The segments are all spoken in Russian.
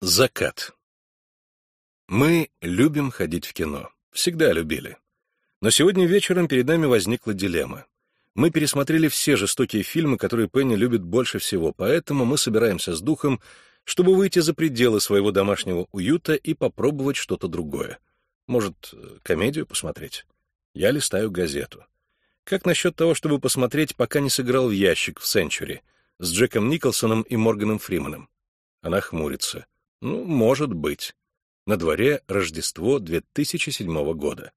Закат. Мы любим ходить в кино. Всегда любили. Но сегодня вечером перед нами возникла дилемма. Мы пересмотрели все жестокие фильмы, которые Пенни любит больше всего, поэтому мы собираемся с духом, чтобы выйти за пределы своего домашнего уюта и попробовать что-то другое. Может, комедию посмотреть? Я листаю газету. Как насчет того, чтобы посмотреть «Пока не сыграл в ящик» в Сенчури с Джеком Николсоном и Морганом Фрименом? Она хмурится. Ну, может быть. На дворе Рождество 2007 года.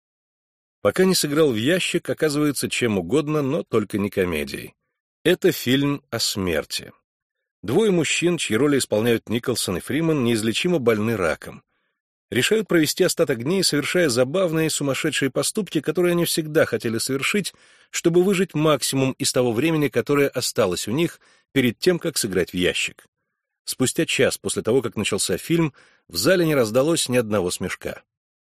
«Пока не сыграл в ящик» оказывается чем угодно, но только не комедией. Это фильм о смерти. Двое мужчин, чьи роли исполняют Николсон и Фримен, неизлечимо больны раком. Решают провести остаток дней, совершая забавные сумасшедшие поступки, которые они всегда хотели совершить, чтобы выжить максимум из того времени, которое осталось у них перед тем, как сыграть в ящик. Спустя час после того, как начался фильм, в зале не раздалось ни одного смешка.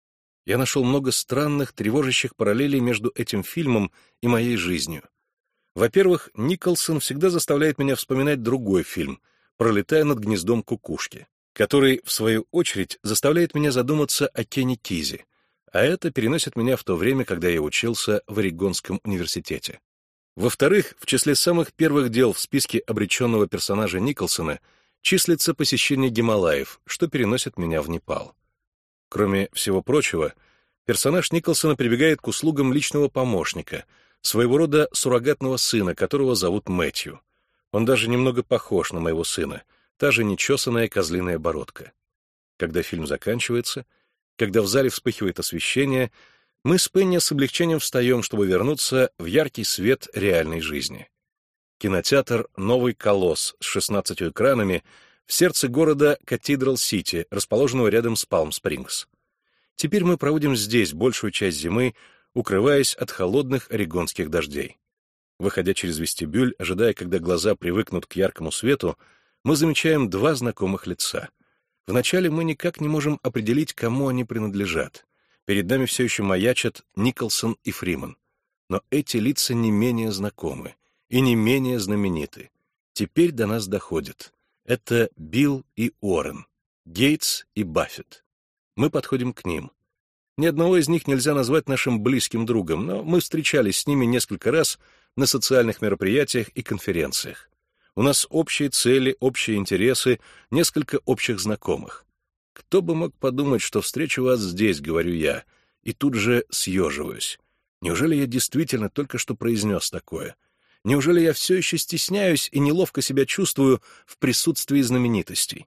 Я нашел много странных, тревожащих параллелей между этим фильмом и моей жизнью. Во-первых, Николсон всегда заставляет меня вспоминать другой фильм «Пролетая над гнездом кукушки», который, в свою очередь, заставляет меня задуматься о Кенни Кизе, а это переносит меня в то время, когда я учился в Орегонском университете. Во-вторых, в числе самых первых дел в списке обреченного персонажа Николсона числится посещение Гималаев, что переносит меня в Непал. Кроме всего прочего, персонаж Николсона прибегает к услугам личного помощника, своего рода суррогатного сына, которого зовут Мэтью. Он даже немного похож на моего сына, та же нечесанная козлиная бородка. Когда фильм заканчивается, когда в зале вспыхивает освещение, мы с Пенни с облегчением встаем, чтобы вернуться в яркий свет реальной жизни. Кинотеатр «Новый колосс» с 16 экранами в сердце города Катидрал-Сити, расположенного рядом с Палм-Спрингс. Теперь мы проводим здесь большую часть зимы, укрываясь от холодных орегонских дождей. Выходя через вестибюль, ожидая, когда глаза привыкнут к яркому свету, мы замечаем два знакомых лица. Вначале мы никак не можем определить, кому они принадлежат. Перед нами все еще маячат Николсон и Фримен. Но эти лица не менее знакомы и не менее знамениты. Теперь до нас доходит. Это Билл и Уоррен, Гейтс и Баффет. Мы подходим к ним. Ни одного из них нельзя назвать нашим близким другом, но мы встречались с ними несколько раз на социальных мероприятиях и конференциях. У нас общие цели, общие интересы, несколько общих знакомых. Кто бы мог подумать, что встречу вас здесь, говорю я, и тут же съеживаюсь. Неужели я действительно только что произнес такое? Неужели я все еще стесняюсь и неловко себя чувствую в присутствии знаменитостей?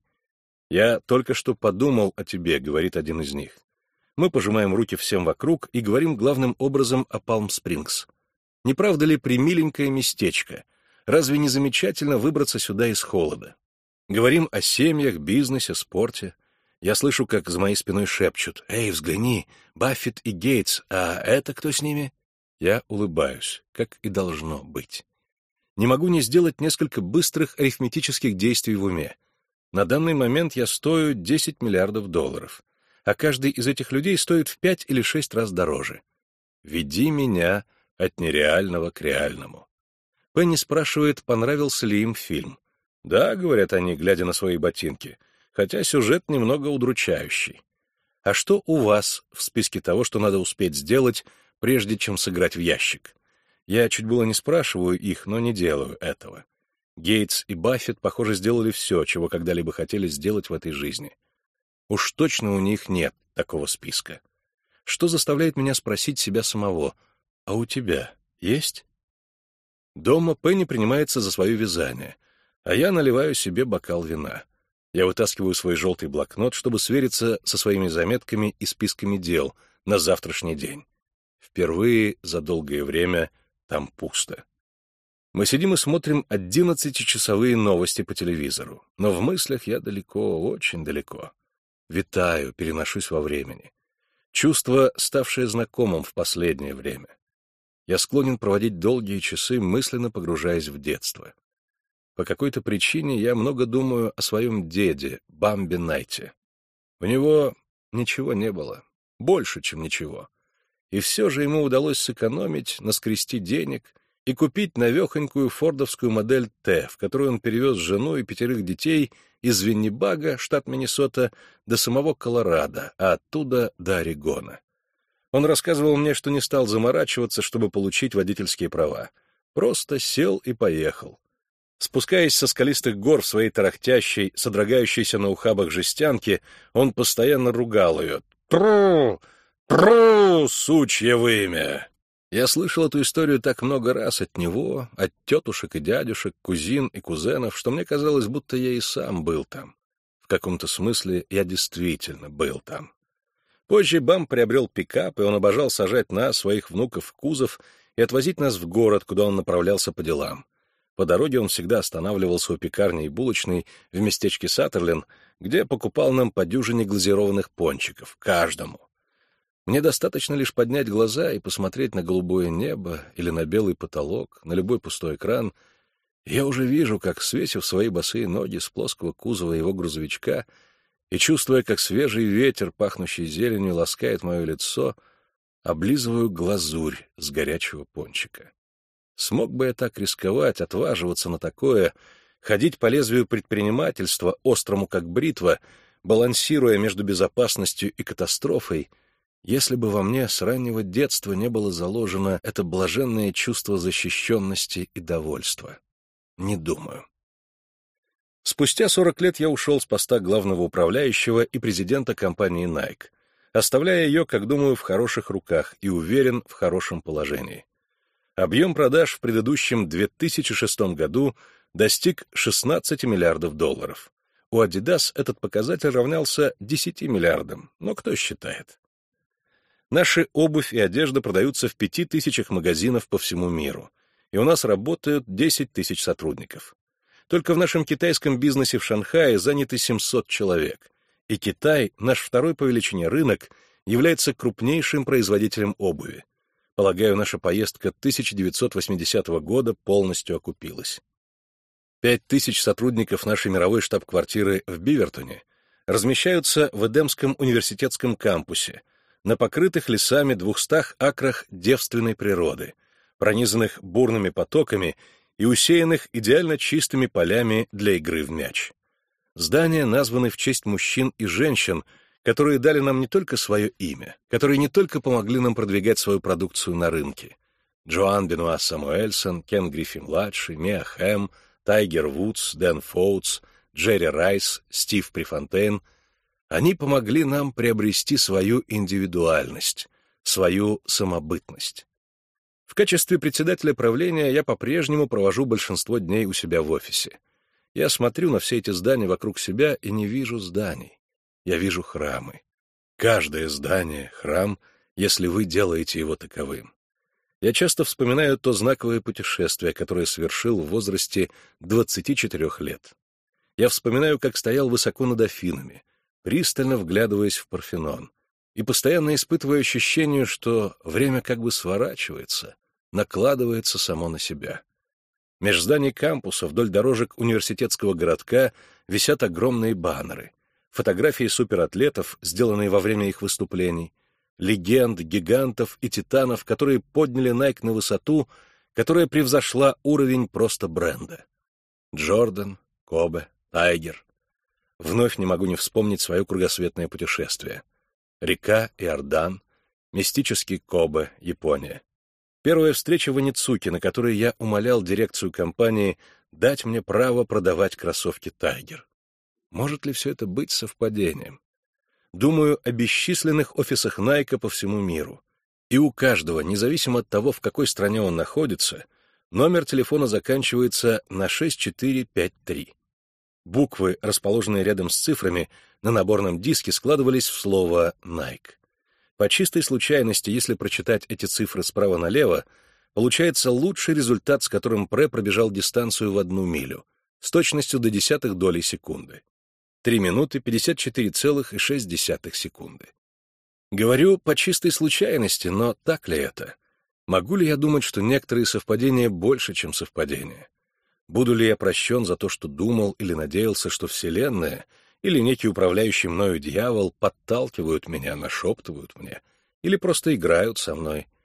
«Я только что подумал о тебе», — говорит один из них. Мы пожимаем руки всем вокруг и говорим главным образом о Палм-Спрингс. Не правда ли примиленькое местечко? Разве не замечательно выбраться сюда из холода? Говорим о семьях, бизнесе, спорте. Я слышу, как за моей спиной шепчут: «Эй, взгляни, Баффет и Гейтс, а это кто с ними?» Я улыбаюсь, как и должно быть. Не могу не сделать несколько быстрых арифметических действий в уме. На данный момент я стою $10 миллиардов, а каждый из этих людей стоит в 5 или 6 раз дороже. Веди меня от нереального к реальному. Пенни спрашивает, понравился ли им фильм. «Да», — говорят они, глядя на свои ботинки, хотя сюжет немного удручающий. «А что у вас в списке того, что надо успеть сделать, прежде чем сыграть в ящик?» Я чуть было не спрашиваю их, но не делаю этого. Гейтс и Баффет, похоже, сделали все, чего когда-либо хотели сделать в этой жизни. Уж точно у них нет такого списка. Что заставляет меня спросить себя самого: «А у тебя есть?» Дома Пенни принимается за свое вязание, а я наливаю себе бокал вина. Я вытаскиваю свой желтый блокнот, чтобы свериться со своими заметками и списками дел на завтрашний день. Впервые за долгое время там пусто. Мы сидим и смотрим 11-часовые новости по телевизору, но в мыслях я далеко, очень далеко. Витаю, переношусь во времени. Чувство, ставшее знакомым в последнее время. Я склонен проводить долгие часы, мысленно погружаясь в детство. По какой-то причине я много думаю о своем деде, Бамби Найте. У него ничего не было, больше, чем ничего. И все же ему удалось сэкономить, наскрести денег и купить навехонькую фордовскую модель Т, в которую он перевез жену и 5 детей из Виннибага, штат Миннесота, до самого Колорадо, а оттуда до Орегона. Он рассказывал мне, что не стал заморачиваться, чтобы получить водительские права. Просто сел и поехал. Спускаясь со скалистых гор в своей тарахтящей, содрогающейся на ухабах жестянке, он постоянно ругал ее. «Тру! Тру, сучье вымя!» Я слышал эту историю так много раз от него, от тетушек и дядюшек, кузин и кузенов, что мне казалось, будто я и сам был там. В каком-то смысле я действительно был там. Позже Бам приобрел пикап, и он обожал сажать нас, своих внуков, в кузов и отвозить нас в город, куда он направлялся по делам. По дороге он всегда останавливался у пекарни и булочной в местечке Саттерлин, где покупал нам по дюжине глазированных пончиков, каждому. Мне достаточно лишь поднять глаза и посмотреть на голубое небо или на белый потолок, на любой пустой экран, и я уже вижу, как, свесив свои босые ноги с плоского кузова его грузовичка и чувствуя, как свежий ветер, пахнущий зеленью, ласкает мое лицо, облизываю глазурь с горячего пончика. Смог бы я так рисковать, отваживаться на такое, ходить по лезвию предпринимательства, острому как бритва, балансируя между безопасностью и катастрофой, если бы во мне с раннего детства не было заложено это блаженное чувство защищенности и довольства? Не думаю. Спустя 40 лет я ушел с поста главного управляющего и президента компании Nike, оставляя ее, как думаю, в хороших руках и уверен в хорошем положении. Объем продаж в предыдущем 2006 году достиг $16 миллиардов. У Adidas этот показатель равнялся 10 миллиардам, но кто считает? Наши обувь и одежда продаются в 5000 магазинов по всему миру, и у нас работают 10 тысяч сотрудников. Только в нашем китайском бизнесе в Шанхае заняты 700 человек, и Китай, наш второй по величине рынок, является крупнейшим производителем обуви. Полагаю, наша поездка 1980 года полностью окупилась. 5000 сотрудников нашей мировой штаб-квартиры в Бивертоне размещаются в Эдемском университетском кампусе, на покрытых лесами 200 акрах девственной природы, пронизанных бурными потоками и усеянных идеально чистыми полями для игры в мяч. Здания названы в честь мужчин и женщин, которые дали нам не только свое имя, которые не только помогли нам продвигать свою продукцию на рынке. Джоан Бенуа Самуэльсон, Кен Гриффи-младший, Миа Хэм, Тайгер Вудс, Дэн Фоутс, Джерри Райс, Стив Префонтейн. Они помогли нам приобрести свою индивидуальность, свою самобытность. В качестве председателя правления я по-прежнему провожу большинство дней у себя в офисе. Я смотрю на все эти здания вокруг себя и не вижу зданий. Я вижу храмы. Каждое здание — храм, если вы делаете его таковым. Я часто вспоминаю то знаковое путешествие, которое совершил в возрасте 24 лет. Я вспоминаю, как стоял высоко над Афинами, пристально вглядываясь в Парфенон, и постоянно испытываю ощущение, что время как бы сворачивается, накладывается само на себя. Меж зданий кампуса вдоль дорожек университетского городка висят огромные баннеры, фотографии суператлетов, сделанные во время их выступлений, легенд, гигантов и титанов, которые подняли Nike на высоту, которая превзошла уровень просто бренда. Джордан, Кобе, Тайгер. Вновь не могу не вспомнить свое кругосветное путешествие. Река Иордан, мистический Кобе, Япония. Первая встреча в Аницуке, на которой я умолял дирекцию компании дать мне право продавать кроссовки Тайгер. Может ли все это быть совпадением? Думаю о бесчисленных офисах Nike по всему миру. И у каждого, независимо от того, в какой стране он находится, номер телефона заканчивается на 6453. Буквы, расположенные рядом с цифрами, на наборном диске складывались в слово Nike. По чистой случайности, если прочитать эти цифры справа налево, получается лучший результат, с которым Пре пробежал дистанцию в 1 милю, с точностью до десятых долей секунды. 3 минуты 54,6 секунды. Говорю по чистой случайности, но так ли это? Могу ли я думать, что некоторые совпадения больше, чем совпадения? Буду ли я прощен за то, что думал или надеялся, что Вселенная или некий управляющий мною дьявол подталкивают меня, нашептывают мне или просто играют со мной?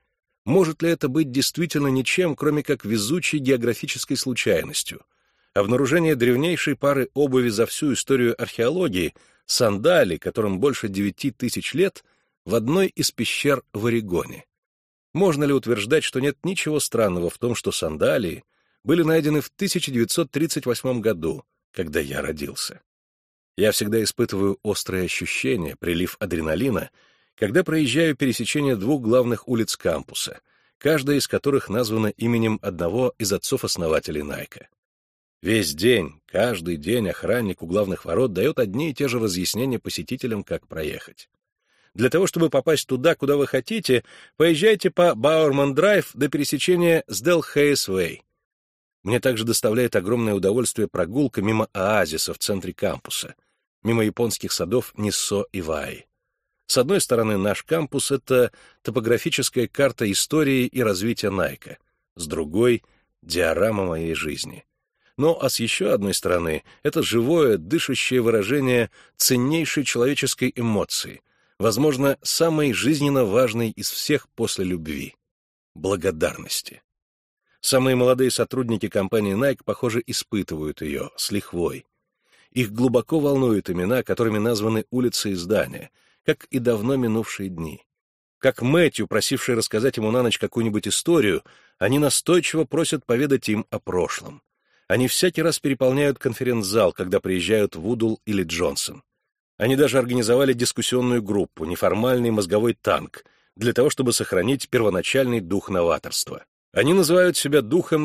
Может ли это быть действительно ничем, кроме как везучей географической случайностью? Обнаружение древнейшей пары обуви за всю историю археологии, сандалий, которым больше 9000 лет, в одной из пещер в Орегоне. Можно ли утверждать, что нет ничего странного в том, что сандалии были найдены в 1938 году, когда я родился? Я всегда испытываю острые ощущения, прилив адреналина, когда проезжаю пересечение двух главных улиц кампуса, каждая из которых названа именем одного из отцов-основателей Nike. Весь день, каждый день охранник у главных ворот дает одни и те же разъяснения посетителям, как проехать. Для того, чтобы попасть туда, куда вы хотите, поезжайте по Бауэрман-драйв до пересечения с Делхейс-Вэй. Мне также доставляет огромное удовольствие прогулка мимо оазиса в центре кампуса, мимо японских садов Ниссо и Ваи. С одной стороны, наш кампус — это топографическая карта истории и развития Nike, с другой — диорама моей жизни. Ну, а с еще одной стороны, это живое, дышащее выражение ценнейшей человеческой эмоции, возможно, самой жизненно важной из всех после любви — благодарности. Самые молодые сотрудники компании Nike, похоже, испытывают ее с лихвой. Их глубоко волнуют имена, которыми названы улицы и здания, как и давно минувшие дни. Как Мэтью, просивший рассказать ему на ночь какую-нибудь историю, они настойчиво просят поведать им о прошлом. Они всякий раз переполняют конференц-зал, когда приезжают Вудл или Джонсон. Они даже организовали дискуссионную группу, неформальный мозговой танк, для того, чтобы сохранить первоначальный дух новаторства. Они называют себя духом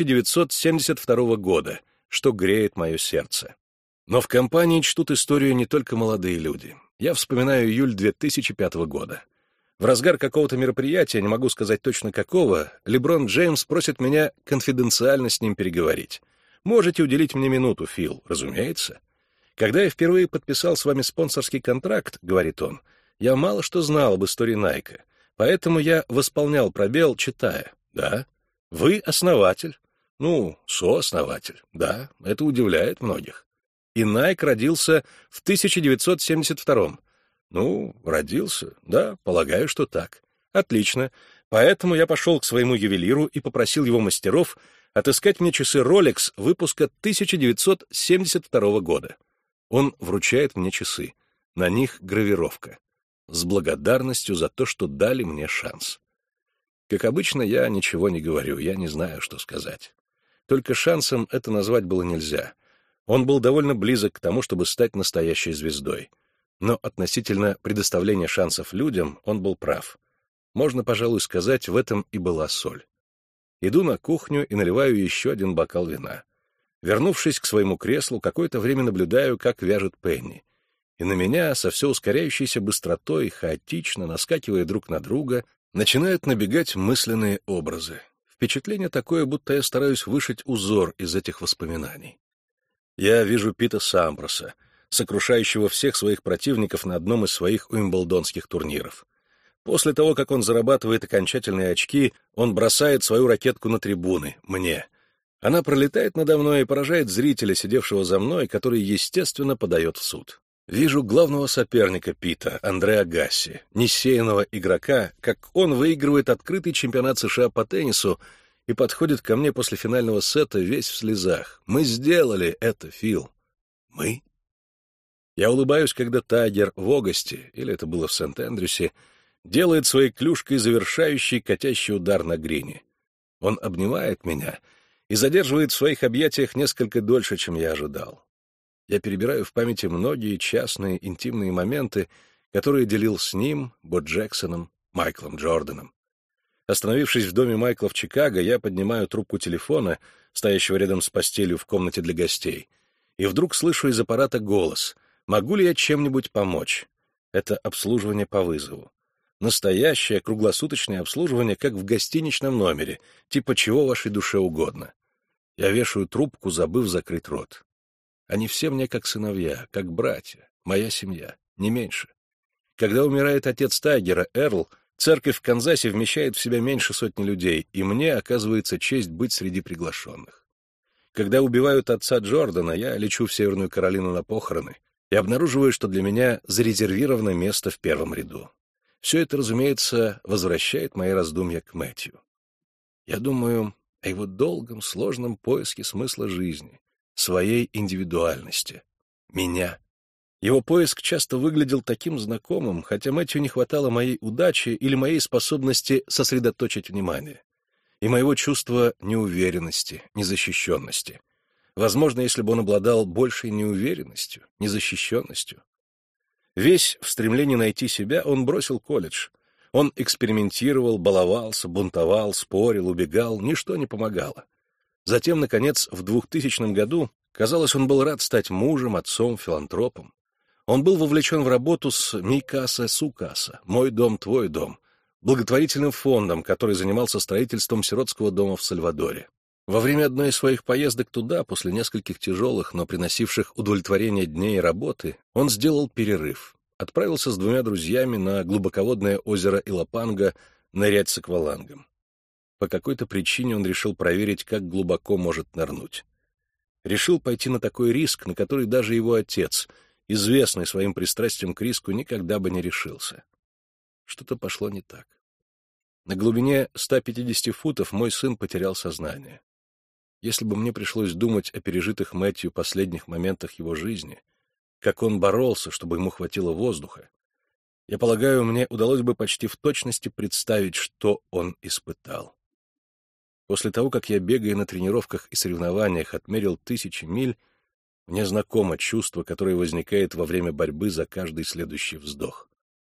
1972 года, что греет мое сердце. Но в компании чтут историю не только молодые люди. Я вспоминаю июль 2005 года. В разгар какого-то мероприятия, не могу сказать точно какого, Леброн Джеймс просит меня конфиденциально с ним переговорить. «Можете уделить мне минуту, Фил?» «Разумеется». «Когда я впервые подписал с вами спонсорский контракт, — говорит он, — я мало что знал об истории Nike, поэтому я восполнял пробел, читая. Да, вы основатель. Ну, сооснователь. Да, это удивляет многих. И Nike родился в 1972-м. Ну, родился, да, полагаю, что так. Отлично. Поэтому я пошел к своему ювелиру и попросил его мастеров отыскать мне часы Rolex выпуска 1972 года. Он вручает мне часы. На них гравировка. С благодарностью за то, что дали мне шанс. Как обычно, я ничего не говорю, я не знаю, что сказать. Только шансом это назвать было нельзя. Он был довольно близок к тому, чтобы стать настоящей звездой. Но относительно предоставления шансов людям он был прав. Можно, пожалуй, сказать, в этом и была соль. Иду на кухню и наливаю еще один бокал вина. Вернувшись к своему креслу, какое-то время наблюдаю, как вяжет Пенни. И на меня со все ускоряющейся быстротой, хаотично, наскакивая друг на друга, начинают набегать мысленные образы. Впечатление такое, будто я стараюсь вышить узор из этих воспоминаний. Я вижу Пита Сампроса, сокрушающего всех своих противников на одном из своих уимблдонских турниров. После того, как он зарабатывает окончательные очки, он бросает свою ракетку на трибуны, мне. Она пролетает надо мной и поражает зрителя, сидевшего за мной, который, естественно, подает в суд. Вижу главного соперника Пита, Андре Агасси, несеянного игрока, как он выигрывает открытый чемпионат США по теннису и подходит ко мне после финального сета весь в слезах. «Мы сделали это, Фил». «Мы?» Я улыбаюсь, когда Тайгер в Огасте, или это было в Сент-Эндрюсе, делает своей клюшкой завершающий катящий удар на грине. Он обнимает меня и задерживает в своих объятиях несколько дольше, чем я ожидал. Я перебираю в памяти многие частные, интимные моменты, которые делил с ним, Бо Джексоном, Майклом Джорданом. Остановившись в доме Майкла в Чикаго, я поднимаю трубку телефона, стоящего рядом с постелью в комнате для гостей, и вдруг слышу из аппарата голос: «Могу ли я чем-нибудь помочь?» Это обслуживание по вызову. Настоящее круглосуточное обслуживание, как в гостиничном номере, типа чего вашей душе угодно. Я вешаю трубку, забыв закрыть рот. Они все мне как сыновья, как братья, моя семья, не меньше. Когда умирает отец Тайгера, Эрл, церковь в Канзасе вмещает в себя меньше сотни людей, и мне оказывается честь быть среди приглашенных. Когда убивают отца Джордана, я лечу в Северную Каролину на похороны и обнаруживаю, что для меня зарезервировано место в первом ряду. Все это, разумеется, возвращает мои раздумья к Мэтью. Я думаю о его долгом, сложном поиске смысла жизни, своей индивидуальности, меня. Его поиск часто выглядел таким знакомым, хотя Мэтью не хватало моей удачи или моей способности сосредоточить внимание, и моего чувства неуверенности, незащищенности. Возможно, если бы он обладал большей неуверенностью, незащищенностью. Весь в стремлении найти себя он бросил колледж. Он экспериментировал, баловался, бунтовал, спорил, убегал, ничто не помогало. Затем, наконец, в 2000 году, казалось, он был рад стать мужем, отцом, филантропом. Он был вовлечен в работу с «Ми каса, су каса», «Мой дом, твой дом», благотворительным фондом, который занимался строительством сиротского дома в Сальвадоре. Во время одной из своих поездок туда, после нескольких тяжелых, но приносивших удовлетворение дней работы, он сделал перерыв, отправился с 2 друзьями на глубоководное озеро Илапанго нырять с аквалангом. По какой-то причине он решил проверить, как глубоко может нырнуть. Решил пойти на такой риск, на который даже его отец, известный своим пристрастием к риску, никогда бы не решился. Что-то пошло не так. На глубине 150 футов мой сын потерял сознание. Если бы мне пришлось думать о пережитых Мэтью последних моментах его жизни, как он боролся, чтобы ему хватило воздуха, я полагаю, мне удалось бы почти в точности представить, что он испытал. После того, как я, бегая на тренировках и соревнованиях, отмерил 1000 миль, мне знакомо чувство, которое возникает во время борьбы за каждый следующий вздох.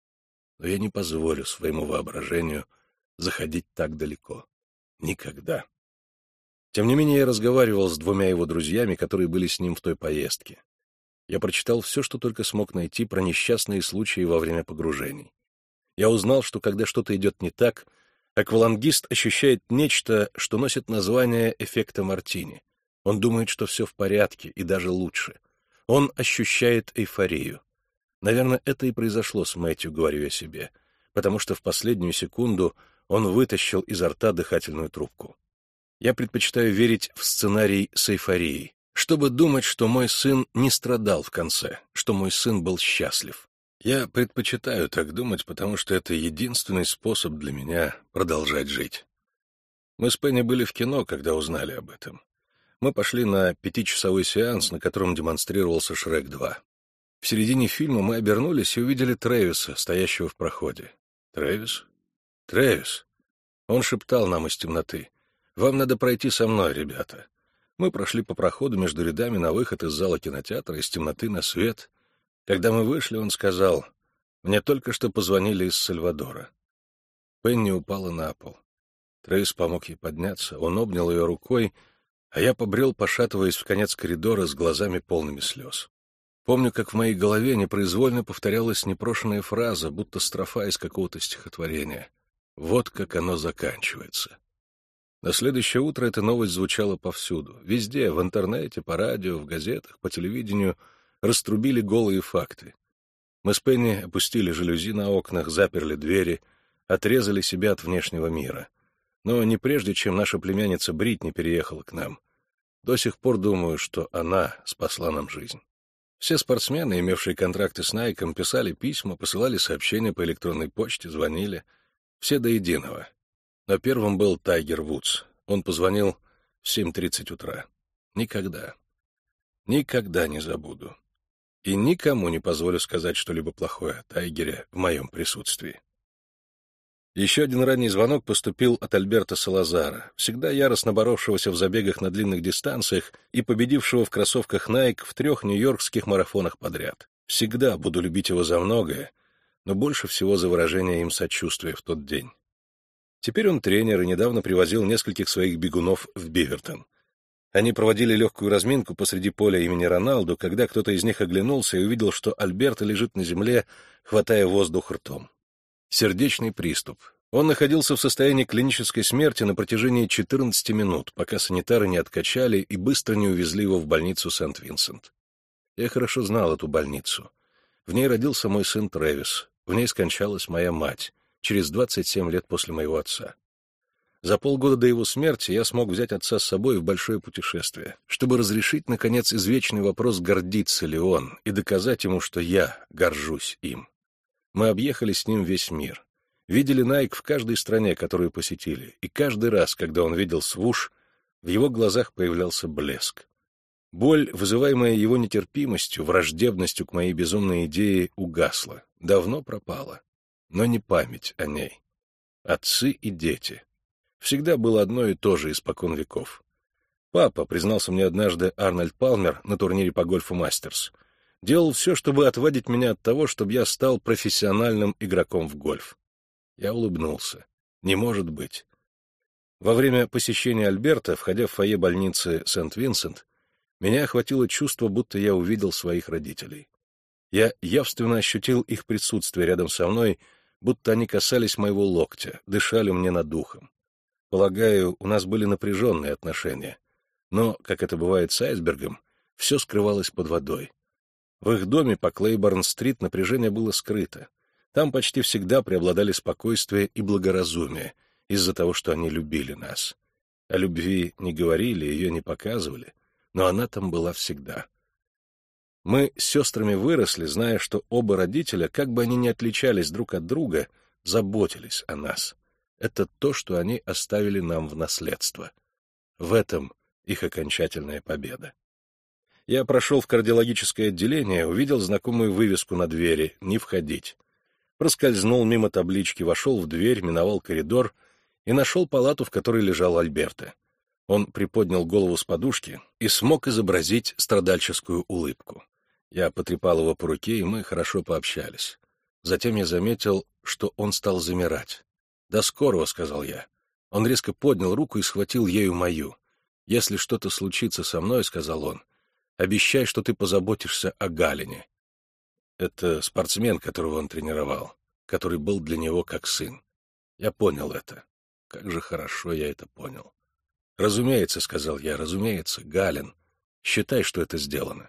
Но я не позволю своему воображению заходить так далеко. Никогда. Тем не менее, я разговаривал с 2 его друзьями, которые были с ним в той поездке. Я прочитал все, что только смог найти про несчастные случаи во время погружений. Я узнал, что когда что-то идет не так, аквалангист ощущает нечто, что носит название эффекта Мартини. Он думает, что все в порядке, и даже лучше. Он ощущает эйфорию. Наверное, это и произошло с Мэтью, говорю я себе, потому что в последнюю секунду он вытащил изо рта дыхательную трубку. Я предпочитаю верить в сценарий с эйфорией, чтобы думать, что мой сын не страдал в конце, что мой сын был счастлив. Я предпочитаю так думать, потому что это единственный способ для меня продолжать жить. Мы с Пенни были в кино, когда узнали об этом. Мы пошли на 5-часовой сеанс, на котором демонстрировался «Шрек 2». В середине фильма мы обернулись и увидели Трэвиса, стоящего в проходе. «Трэвис? Трэвис!» Он шептал нам из темноты. «Вам надо пройти со мной, ребята». Мы прошли по проходу между рядами на выход из зала кинотеатра, из темноты на свет. Когда мы вышли, он сказал: «Мне только что позвонили из Сальвадора». Пенни упала на пол. Трэвис помог ей подняться, он обнял ее рукой, а я побрел, пошатываясь в конец коридора с глазами полными слез. Помню, как в моей голове непроизвольно повторялась непрошенная фраза, будто строфа из какого-то стихотворения. Вот как оно заканчивается. На следующее утро эта новость звучала повсюду. Везде, в интернете, по радио, в газетах, по телевидению раструбили голые факты. Мы с Пенни опустили жалюзи на окнах, заперли двери, отрезали себя от внешнего мира. Но не прежде, чем наша племянница Бритни переехала к нам. До сих пор думаю, что она спасла нам жизнь. Все спортсмены, имевшие контракты с Найком, писали письма, посылали сообщения по электронной почте, звонили. Все до единого. Но первым был Тайгер Вудс. Он позвонил в 7:30 утра. Никогда не забуду. И никому не позволю сказать что-либо плохое о Тайгере в моем присутствии. Еще один ранний звонок поступил от Альберто Салазара, всегда яростно боровшегося в забегах на длинных дистанциях и победившего в кроссовках Nike в 3 нью-йоркских марафонах подряд. Всегда буду любить его за многое, но больше всего за выражение им сочувствия в тот день. Теперь он тренер и недавно привозил нескольких своих бегунов в Бивертон. Они проводили легкую разминку посреди поля имени Роналду, когда кто-то из них оглянулся и увидел, что Альберто лежит на земле, хватая воздух ртом. Сердечный приступ. Он находился в состоянии клинической смерти на протяжении 14 минут, пока санитары не откачали и быстро не увезли его в больницу Сент-Винсент. Я хорошо знал эту больницу. В ней родился мой сын Трэвис, в ней скончалась моя мать, через 27 лет после моего отца. За полгода до его смерти я смог взять отца с собой в большое путешествие, чтобы разрешить, наконец, извечный вопрос, гордится ли он, и доказать ему, что я горжусь им. Мы объехали с ним весь мир. Видели Найк в каждой стране, которую посетили, и каждый раз, когда он видел свуш, в его глазах появлялся блеск. Боль, вызываемая его нетерпимостью, враждебностью к моей безумной идее, угасла, давно пропала. Но не память о ней. Отцы и дети. Всегда было одно и то же испокон веков. Папа, признался мне однажды Арнольд Палмер на турнире по гольфу «Мастерс», делал все, чтобы отвадить меня от того, чтобы я стал профессиональным игроком в гольф. Я улыбнулся. Не может быть. Во время посещения Альберта, входя в фойе больницы Сент-Винсент, меня охватило чувство, будто я увидел своих родителей. Я явственно ощутил их присутствие рядом со мной, будто они касались моего локтя, дышали мне над ухом. Полагаю, у нас были напряженные отношения. Но, как это бывает с айсбергом, все скрывалось под водой. В их доме по Клейборн-стрит напряжение было скрыто. Там почти всегда преобладали спокойствие и благоразумие из-за того, что они любили нас. О любви не говорили, ее не показывали, но она там была всегда. Мы с сестрами выросли, зная, что оба родителя, как бы они ни отличались друг от друга, заботились о нас. Это то, что они оставили нам в наследство. В этом их окончательная победа. Я прошел в кардиологическое отделение, увидел знакомую вывеску на двери «Не входить». Проскользнул мимо таблички, вошел в дверь, миновал коридор и нашел палату, в которой лежал Альберто. Он приподнял голову с подушки и смог изобразить страдальческую улыбку. Я потрепал его по руке, и мы хорошо пообщались. Затем я заметил, что он стал замирать. «До скорого», — сказал я. Он резко поднял руку и схватил ею мою. «Если что-то случится со мной», — сказал он, — «обещай, что ты позаботишься о Галине». Это спортсмен, которого он тренировал, который был для него как сын. Я понял это. Как же хорошо я это понял. «Разумеется», — сказал я, — «разумеется, Галин. Считай, что это сделано».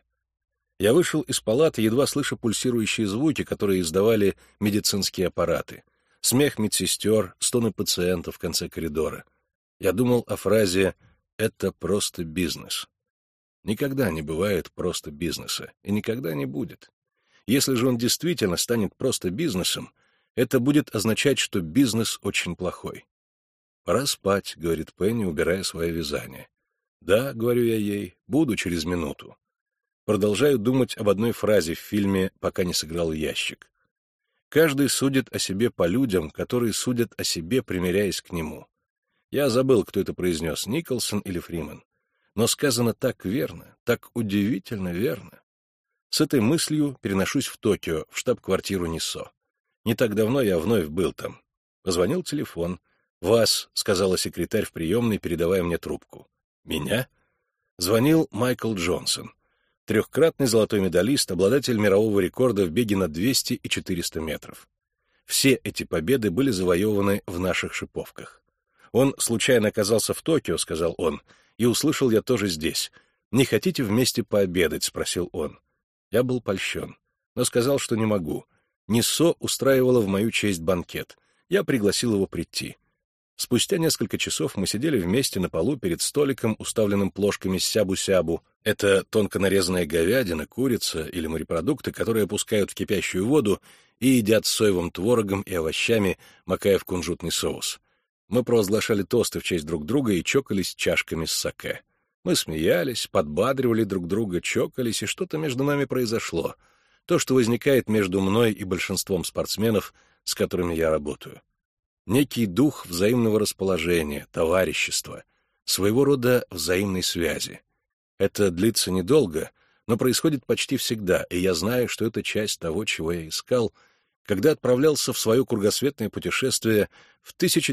Я вышел из палаты, едва слыша пульсирующие звуки, которые издавали медицинские аппараты. Смех медсестер, стоны пациента в конце коридора. Я думал о фразе «это просто бизнес». Никогда не бывает просто бизнеса, и никогда не будет. Если же он действительно станет просто бизнесом, это будет означать, что бизнес очень плохой. «Пора спать», — говорит Пенни, убирая свое вязание. «Да», — говорю я ей, — «буду через минуту». Продолжаю думать об одной фразе в фильме «Пока не сыграл ящик». Каждый судит о себе по людям, которые судят о себе, примиряясь к нему. Я забыл, кто это произнес, Николсон или Фриман. Но сказано так верно, так удивительно верно. С этой мыслью переношусь в Токио, в штаб-квартиру НИСО. Не так давно я вновь был там. Позвонил телефон. «Вас», — сказала секретарь в приемной, передавая мне трубку. «Меня?» Звонил Майкл Джонсон. Трехкратный золотой медалист, обладатель мирового рекорда в беге на 200 и 400 метров. Все эти победы были завоеваны в наших шиповках. «Он случайно оказался в Токио», — сказал он, — «и услышал я тоже здесь. Не хотите вместе пообедать?» — спросил он. Я был польщен, но сказал, что не могу. НИСО устраивало в мою честь банкет. Я пригласил его прийти. Спустя несколько часов мы сидели вместе на полу перед столиком, уставленным плошками сябу-сябу. Это тонко нарезанная говядина, курица или морепродукты, которые опускают в кипящую воду и едят с соевым творогом и овощами, макая в кунжутный соус. Мы провозглашали тосты в честь друг друга и чокались чашками с саке. Мы смеялись, подбадривали друг друга, чокались, и что-то между нами произошло. То, что возникает между мной и большинством спортсменов, с которыми я работаю. Некий дух взаимного расположения, товарищества, своего рода взаимной связи. Это длится недолго, но происходит почти всегда, и я знаю, что это часть того, чего я искал, когда отправлялся в свое кругосветное путешествие в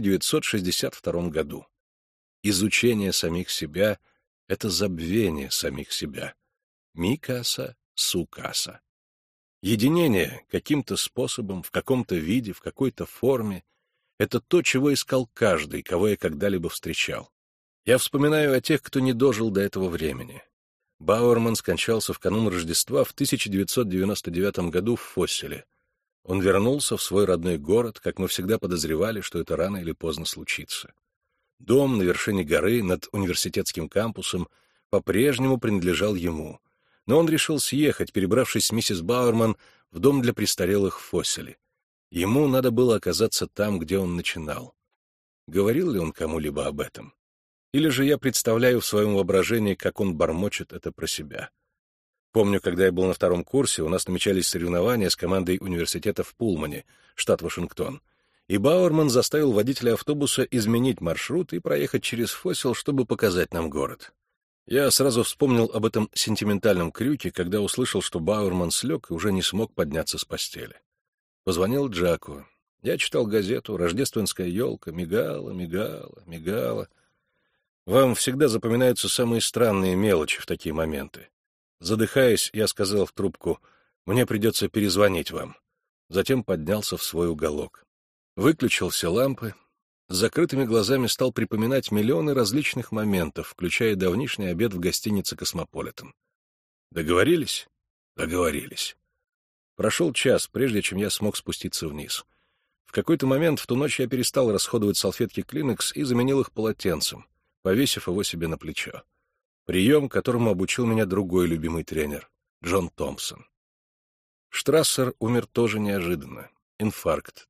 1962 году. Изучение самих себя — это забвение самих себя. Микаса сукаса. Единение каким-то способом, в каком-то виде, в какой-то форме — это то, чего искал каждый, кого я когда-либо встречал. Я вспоминаю о тех, кто не дожил до этого времени. Бауэрман скончался в канун Рождества в 1999 году в Фосселе. Он вернулся в свой родной город, как мы всегда подозревали, что это рано или поздно случится. Дом на вершине горы над университетским кампусом по-прежнему принадлежал ему, но он решил съехать, перебравшись с миссис Бауэрман в дом для престарелых в Фосселе. Ему надо было оказаться там, где он начинал. Говорил ли он кому-либо об этом? Или же я представляю в своем воображении, как он бормочет это про себя? Помню, когда я был на 2-м курсе, у нас намечались соревнования с командой университета в Пулмане, штат Вашингтон, и Бауэрман заставил водителя автобуса изменить маршрут и проехать через Фосил, чтобы показать нам город. Я сразу вспомнил об этом сентиментальном крюке, когда услышал, что Бауэрман слег и уже не смог подняться с постели. Позвонил Джаку. Я читал газету, рождественская елка мигала, мигала, мигала. Вам всегда запоминаются самые странные мелочи в такие моменты. Задыхаясь, я сказал в трубку: «Мне придется перезвонить вам». Затем поднялся в свой уголок. Выключил все лампы, с закрытыми глазами стал припоминать миллионы различных моментов, включая давнишний обед в гостинице «Космополитен». Договорились? Договорились. Прошел час, прежде чем я смог спуститься вниз. В какой-то момент в ту ночь я перестал расходовать салфетки Kleenex и заменил их полотенцем, повесив его себе на плечо. Прием, которому обучил меня другой любимый тренер — Джон Томпсон. Штрассер умер тоже неожиданно. Инфаркт,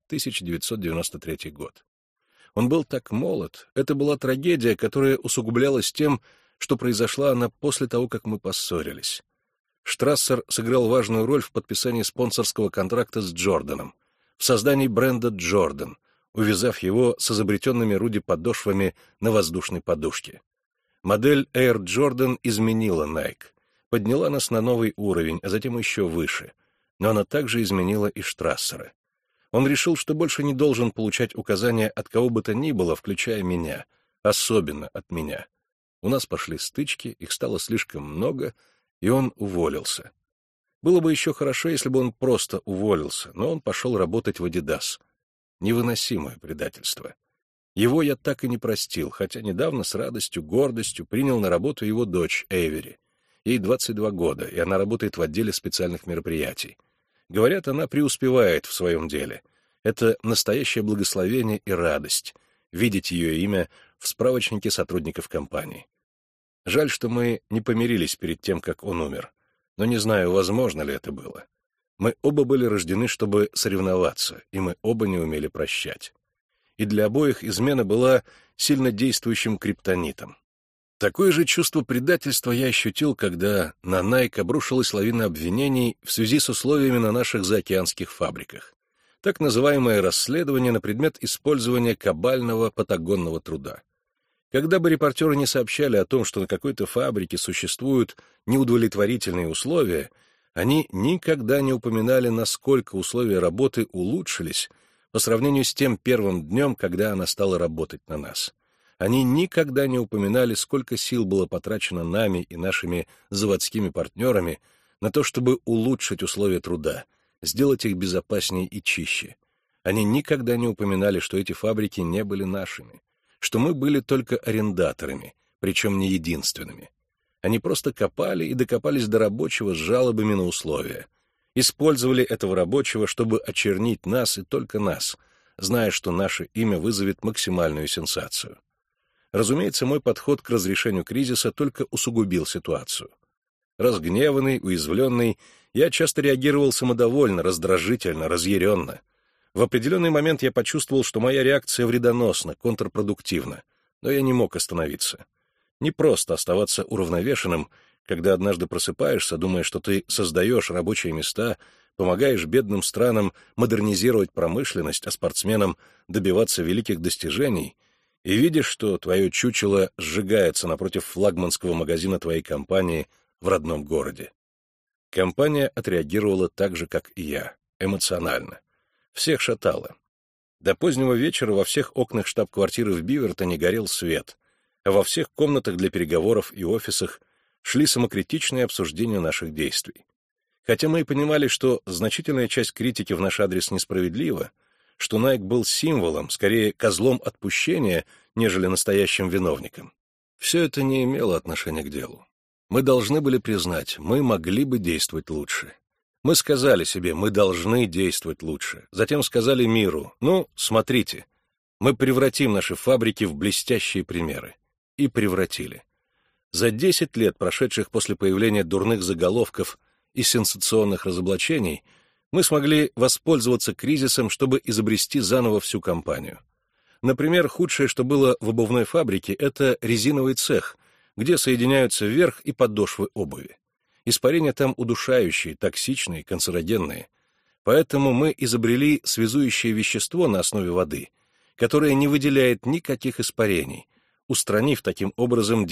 1993 год. Он был так молод, это была трагедия, которая усугублялась тем, что произошла она после того, как мы поссорились. Штрассер сыграл важную роль в подписании спонсорского контракта с Джорданом, в создании бренда «Джордан», увязав его с изобретенными Руди подошвами на воздушной подушке. Модель Air Jordan изменила Nike, подняла нас на новый уровень, а затем еще выше, но она также изменила и Штрассера. Он решил, что больше не должен получать указания от кого бы то ни было, включая меня, особенно от меня. У нас пошли стычки, их стало слишком много, и он уволился. Было бы еще хорошо, если бы он просто уволился, но он пошел работать в Adidas. Невыносимое предательство. Его я так и не простил, хотя недавно с радостью, гордостью принял на работу его дочь Эйвери. Ей 22 года, и она работает в отделе специальных мероприятий. Говорят, она преуспевает в своем деле. Это настоящее благословение и радость — видеть ее имя в справочнике сотрудников компании. Жаль, что мы не помирились перед тем, как он умер. Но не знаю, возможно ли это было. Мы оба были рождены, чтобы соревноваться, и мы оба не умели прощать. И для обоих измена была сильно действующим криптонитом. Такое же чувство предательства я ощутил, когда на Nike обрушилась лавина обвинений в связи с условиями на наших заокеанских фабриках. Так называемое расследование на предмет использования кабального патагонного труда. Когда бы репортеры не сообщали о том, что на какой-то фабрике существуют неудовлетворительные условия, они никогда не упоминали, насколько условия работы улучшились по сравнению с тем первым днем, когда она стала работать на нас. Они никогда не упоминали, сколько сил было потрачено нами и нашими заводскими партнерами на то, чтобы улучшить условия труда, сделать их безопаснее и чище. Они никогда не упоминали, что эти фабрики не были нашими, что мы были только арендаторами, причем не единственными. Они просто копали и докопались до рабочего с жалобами на условия. Использовали этого рабочего, чтобы очернить нас и только нас, зная, что наше имя вызовет максимальную сенсацию. Разумеется, мой подход к разрешению кризиса только усугубил ситуацию. Разгневанный, уязвленный, я часто реагировал самодовольно, раздражительно, разъяренно. В определенный момент я почувствовал, что моя реакция вредоносна, контрпродуктивна, но я не мог остановиться. Не просто оставаться уравновешенным, когда однажды просыпаешься, думая, что ты создаешь рабочие места, помогаешь бедным странам модернизировать промышленность, а спортсменам добиваться великих достижений, и видишь, что твое чучело сжигается напротив флагманского магазина твоей компании в родном городе. Компания отреагировала так же, как и я, эмоционально. Всех шатало. До позднего вечера во всех окнах штаб-квартиры в Бивертоне горел свет, а во всех комнатах для переговоров и офисах шли самокритичные обсуждения наших действий. Хотя мы и понимали, что значительная часть критики в наш адрес несправедлива, что Nike был символом, скорее козлом отпущения, нежели настоящим виновником. Все это не имело отношения к делу. Мы должны были признать, мы могли бы действовать лучше. Мы сказали себе, мы должны действовать лучше. Затем сказали миру, ну, смотрите, мы превратим наши фабрики в блестящие примеры. И превратили. За 10 лет, прошедших после появления дурных заголовков и сенсационных разоблачений, Мы смогли воспользоваться кризисом, чтобы изобрести заново всю компанию. Например, худшее, что было в обувной фабрике, это резиновый цех, где соединяются верх и подошвы обуви. Испарения там удушающие, токсичные, канцерогенные. Поэтому мы изобрели связующее вещество на основе воды, которое не выделяет никаких испарений, устранив таким образом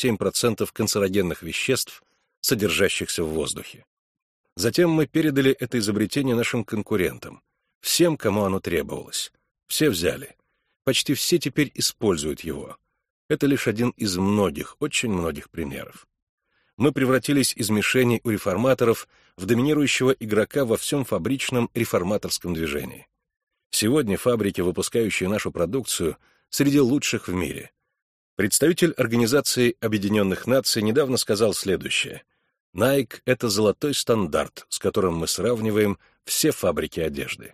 97% канцерогенных веществ, содержащихся в воздухе. Затем мы передали это изобретение нашим конкурентам, всем, кому оно требовалось. Все взяли. Почти все теперь используют его. Это лишь один из многих, очень многих примеров. Мы превратились из мишени у реформаторов в доминирующего игрока во всем фабричном реформаторском движении. Сегодня фабрики, выпускающие нашу продукцию, среди лучших в мире. Представитель Организации Объединенных Наций недавно сказал следующее: Nike — это золотой стандарт, с которым мы сравниваем все фабрики одежды.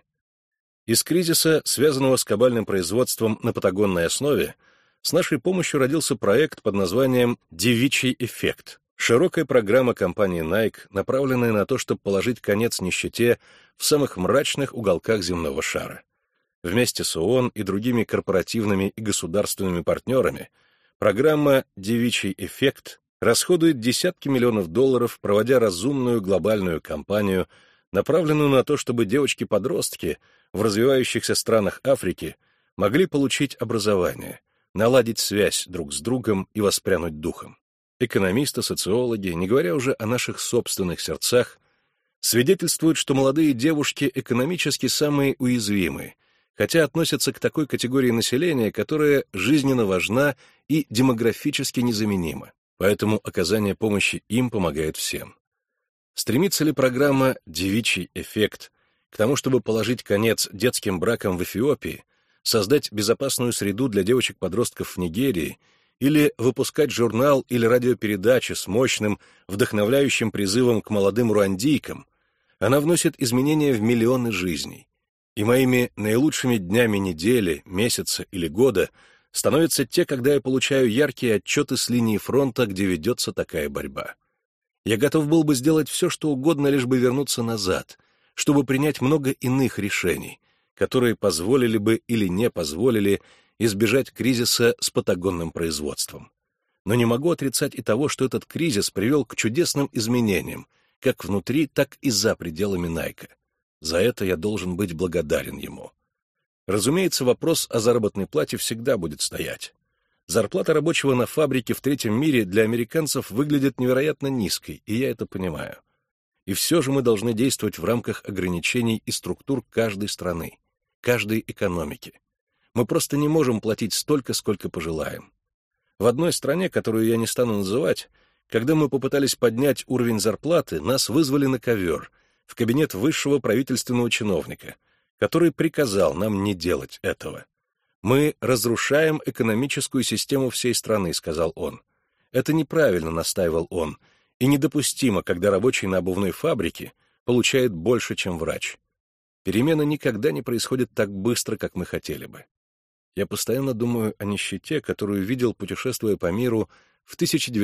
Из кризиса, связанного с кабальным производством на патагонной основе, с нашей помощью родился проект под названием «Девичий эффект». Широкая программа компании Nike, направленная на то, чтобы положить конец нищете в самых мрачных уголках земного шара. Вместе с ООН и другими корпоративными и государственными партнерами программа «Девичий эффект» расходует десятки миллионов долларов, проводя разумную глобальную кампанию, направленную на то, чтобы девочки-подростки в развивающихся странах Африки могли получить образование, наладить связь друг с другом и воспрянуть духом. Экономисты, социологи, не говоря уже о наших собственных сердцах, свидетельствуют, что молодые девушки экономически самые уязвимые, хотя относятся к такой категории населения, которая жизненно важна и демографически незаменима. Поэтому оказание помощи им помогает всем. Стремится ли программа «Девичий эффект» к тому, чтобы положить конец детским бракам в Эфиопии, создать безопасную среду для девочек-подростков в Нигерии или выпускать журнал или радиопередачи с мощным, вдохновляющим призывом к молодым руандийкам, она вносит изменения в миллионы жизней. И моими наилучшими днями недели, месяца или года становятся те, когда я получаю яркие отчеты с линии фронта, где ведется такая борьба. Я готов был бы сделать все, что угодно, лишь бы вернуться назад, чтобы принять много иных решений, которые позволили бы или не позволили избежать кризиса с патагонным производством. Но не могу отрицать и того, что этот кризис привел к чудесным изменениям, как внутри, так и за пределами Nike. За это я должен быть благодарен ему. Разумеется, вопрос о заработной плате всегда будет стоять. Зарплата рабочего на фабрике в третьем мире для американцев выглядит невероятно низкой, и я это понимаю. И все же мы должны действовать в рамках ограничений и структур каждой страны, каждой экономики. Мы просто не можем платить столько, сколько пожелаем. В одной стране, которую я не стану называть, когда мы попытались поднять уровень зарплаты, нас вызвали на ковер, в кабинет высшего правительственного чиновника, который приказал нам не делать этого. «Мы разрушаем экономическую систему всей страны», — сказал он. «Это неправильно», — настаивал он, «и недопустимо, когда рабочий на обувной фабрике получает больше, чем врач. Перемены никогда не происходят так быстро, как мы хотели бы». Я постоянно думаю о нищете, которую видел, путешествуя по миру в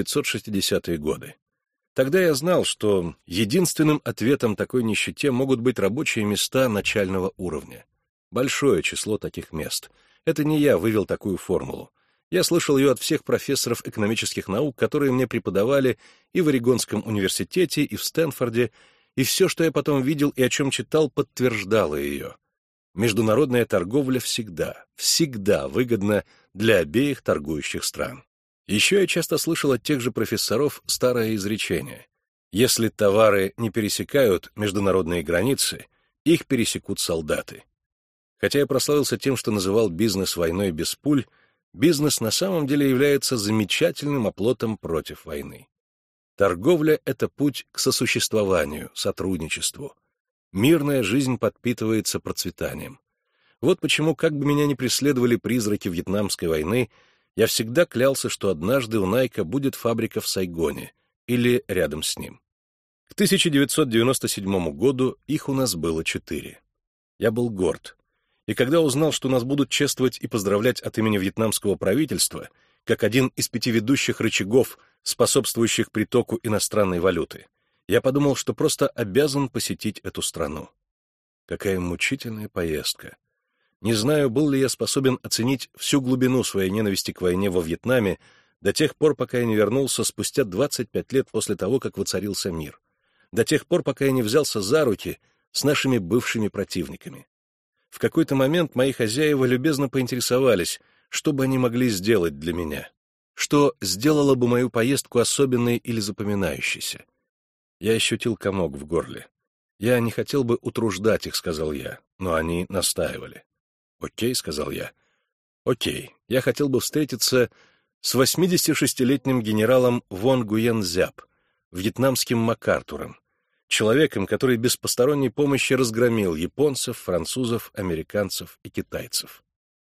1960-е годы. Тогда я знал, что единственным ответом такой нищете могут быть рабочие места начального уровня. Большое число таких мест. Это не я вывел такую формулу. Я слышал ее от всех профессоров экономических наук, которые мне преподавали и в Орегонском университете, и в Стэнфорде, и все, что я потом видел и о чем читал, подтверждало ее. Международная торговля всегда выгодна для обеих торгующих стран. Еще я часто слышал от тех же профессоров старое изречение: если товары не пересекают международные границы, их пересекут солдаты. Хотя я прославился тем, что называл бизнес войной без пуль, бизнес на самом деле является замечательным оплотом против войны. Торговля — это путь к сосуществованию, сотрудничеству. Мирная жизнь подпитывается процветанием. Вот почему, как бы меня ни преследовали призраки Вьетнамской войны, я всегда клялся, что однажды у Nike будет фабрика в Сайгоне или рядом с ним. К 1997 году их у нас было 4. Я был горд. И когда узнал, что нас будут чествовать и поздравлять от имени вьетнамского правительства, как один из 5 ведущих рычагов, способствующих притоку иностранной валюты, я подумал, что просто обязан посетить эту страну. Какая мучительная поездка. Не знаю, был ли я способен оценить всю глубину своей ненависти к войне во Вьетнаме до тех пор, пока я не вернулся спустя 25 лет после того, как воцарился мир. До тех пор, пока я не взялся за руки с нашими бывшими противниками. В какой-то момент мои хозяева любезно поинтересовались, что бы они могли сделать для меня, что сделало бы мою поездку особенной или запоминающейся. Я ощутил комок в горле. «Я не хотел бы утруждать их», — сказал я, но они настаивали. «Окей», — сказал я. «Окей, я хотел бы встретиться с 86-летним генералом Вон Гуен Зяб, вьетнамским МакАртуром, человеком, который без посторонней помощи разгромил японцев, французов, американцев и китайцев».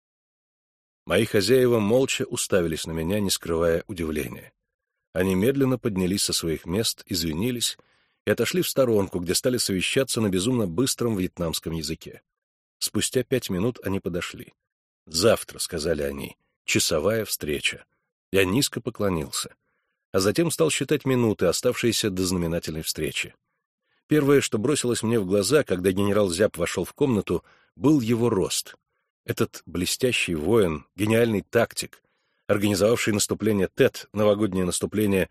Мои хозяева молча уставились на меня, не скрывая удивления. Они медленно поднялись со своих мест, извинились и отошли в сторонку, где стали совещаться на безумно быстром вьетнамском языке. Спустя 5 минут они подошли. «Завтра», — сказали они, — «часовая встреча». Я низко поклонился, а затем стал считать минуты, оставшиеся до знаменательной встречи. Первое, что бросилось мне в глаза, когда генерал Зяб вошел в комнату, был его рост. Этот блестящий воин, гениальный тактик, организовавший наступление ТЭТ, новогоднее наступление